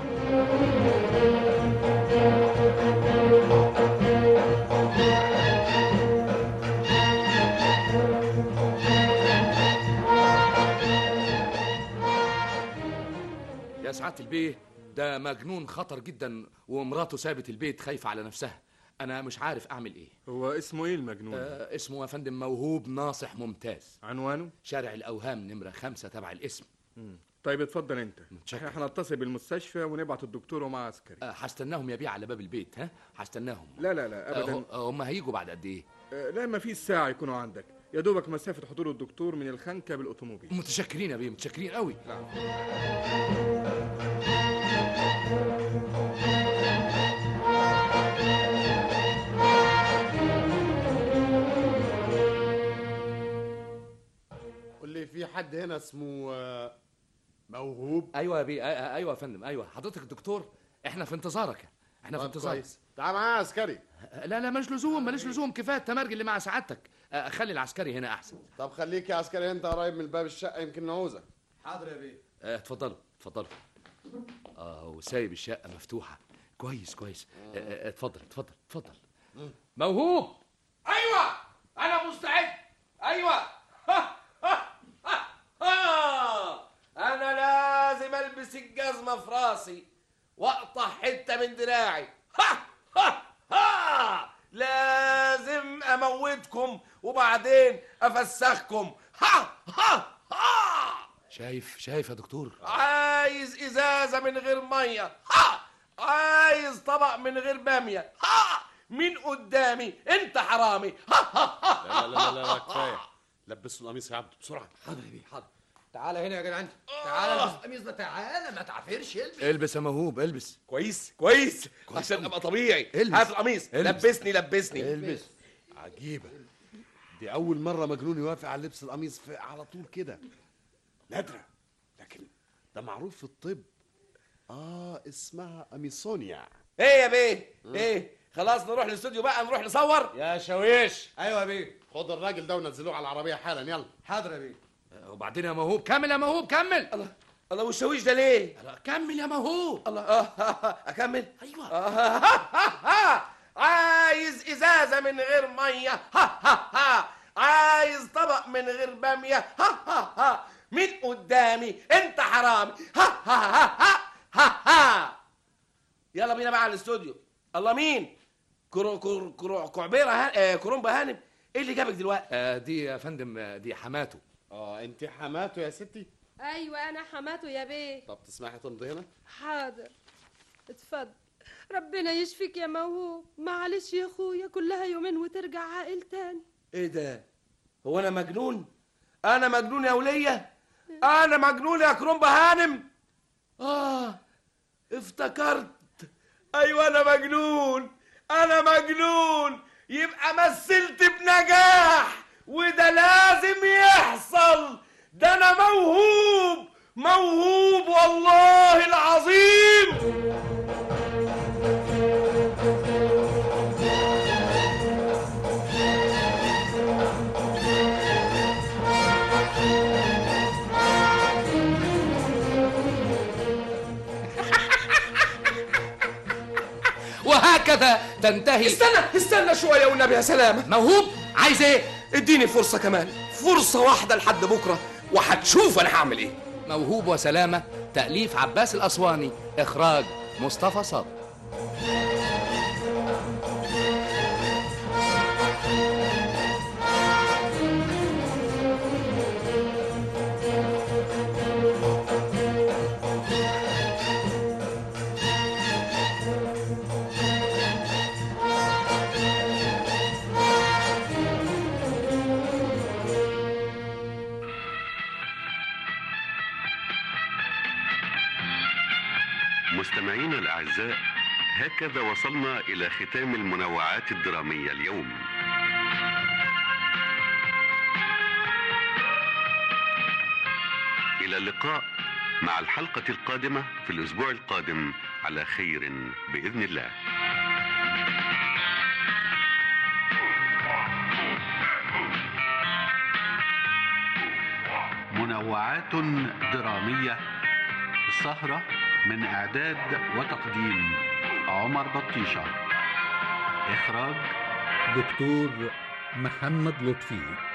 يا سعاده البيه، ده مجنون خطر جدا، ومراته سابت البيت خايفه على نفسها. انا مش عارف اعمل ايه. هو اسمه ايه المجنون؟ آه اسمه يا فندم موهوب ناصح ممتاز. عنوانه؟ شارع الاوهام نمره خمسة تبع الاسم. مم. طيب اتفضل انت. احنا هنتصل بالمستشفى ونبعت الدكتور ومعاه عسكري. آه هستناهم يا بيه على باب البيت. ها هستناهم. لا لا لا ابدا. آه هم هيجوا بعد قد ايه؟ آه لا، ما فيش ساعه يكونوا عندك. يا دوبك مسافه حضور الدكتور من الخنكه بالاوتوموبيل. متشكرين يا بيه، متشكرين قوي. لا. في حد هنا اسمه موهوب؟ ايوه يا بيه. ايوه يا فندم، ايوه حضرتك الدكتور. احنا في انتظارك، احنا في انتظارك. تعال معايا عسكري. لا لا ماليش لزوم، ماليش لزوم. كفايه التمرج اللي مع سعادتك. آه، خلي العسكري هنا احسن. طب خليك يا عسكري انت قريب من باب الشقه يمكن نعوزك. حاضر يا بيه. آه، اتفضلوا اتفضلوا. اه وسايب الشقه مفتوحه. كويس كويس. آه، آه، اتفضل اتفضل اتفضل. موهوب. ايوه انا مستعد. ايوه ها ها ها ها. انا لازم البس الجزمه في راسي واقطع حته من دراعي. ها ها ها. لازم اموتكم وبعدين افسخكم. ها ها ها. شايف شايف يا دكتور؟ عايز ازازه من غير ميه. ها. عايز طبق من غير باميه. ها. مين قدامي؟ انت حرامي. ها ها ها. لا لا لا لا كفايه. لبسوا القميص يا عبده بسرعه. حاضر يا بيه حاضر. تعالى هنا يا جدعان، تعالى البس القميص ده، تعالى ما تعافرش، البس. البس يا موهوب البس. كويس كويس عشان ابقى طبيعي. هات القميص. لبسني لبسني. البس. عجيبه، دي اول مره مجنون يوافق على لبس القميص في على طول كده. نادره، لكن ده معروف في الطب. اه اسمها اميسونيا. ايه يا بيه؟ ايه خلاص نروح الاستوديو بقى، نروح نصور. يا شويش. ايوه يا بيه. خد الراجل ده ونزلوه على العربيه حالا يلا. حاضر يا بيه. وبعدين يا موهوب كمل يا موهوب كمل. الله الله والشويش ده ليه؟ الله كمل يا موهوب. الله اه اكمل. ايوه آه عايز ازازه من غير ميه. ها ها ها. عايز طبق من غير باميه. ها ها ها. مين قدامي؟ انت حرامي. ها ها ها ها ها ها. يلا بينا بقى على الاستوديو. الله مين؟ كرو كرو كرو كعبيره ها... كرومبا هانم. ايه اللي جابك دلوقتي؟ آه دي يا فندم آه دي حماته. اه انت حماته يا ستي؟ ايوه انا حماته يا بيه. طب تسمحي تمضي هنا؟ حاضر اتفضل. ربنا يشفيك يا موهوب. معلش يا اخويا، كلها يومين وترجع عاقل تاني. ايه ده؟ هو انا مجنون؟ انا مجنون يا وليه؟ انا مجنون يا كرومبا هانم؟ اه افتكرت. ايوه انا مجنون، انا مجنون. يبقى مثلت بنجاح وده لازم يحصل. ده انا موهوب موهوب والله العظيم. وهكذا تنتهي. استنى استنى شويه والنبي يا سلامه. موهوب عايز ايه؟ اديني فرصه كمان، فرصه واحده لحد بكره وهتشوف انا هعمل ايه. موهوب وسلامه، تأليف عباس الأسواني، إخراج مصطفى صابر. مستمعينا الأعزاء، هكذا وصلنا إلى ختام المنوعات الدرامية اليوم. إلى اللقاء مع الحلقة القادمة في الأسبوع القادم على خير بإذن الله. منوعات درامية، السهرة من إعداد وتقديم عمر بطيشة، إخراج دكتور محمد لطفي.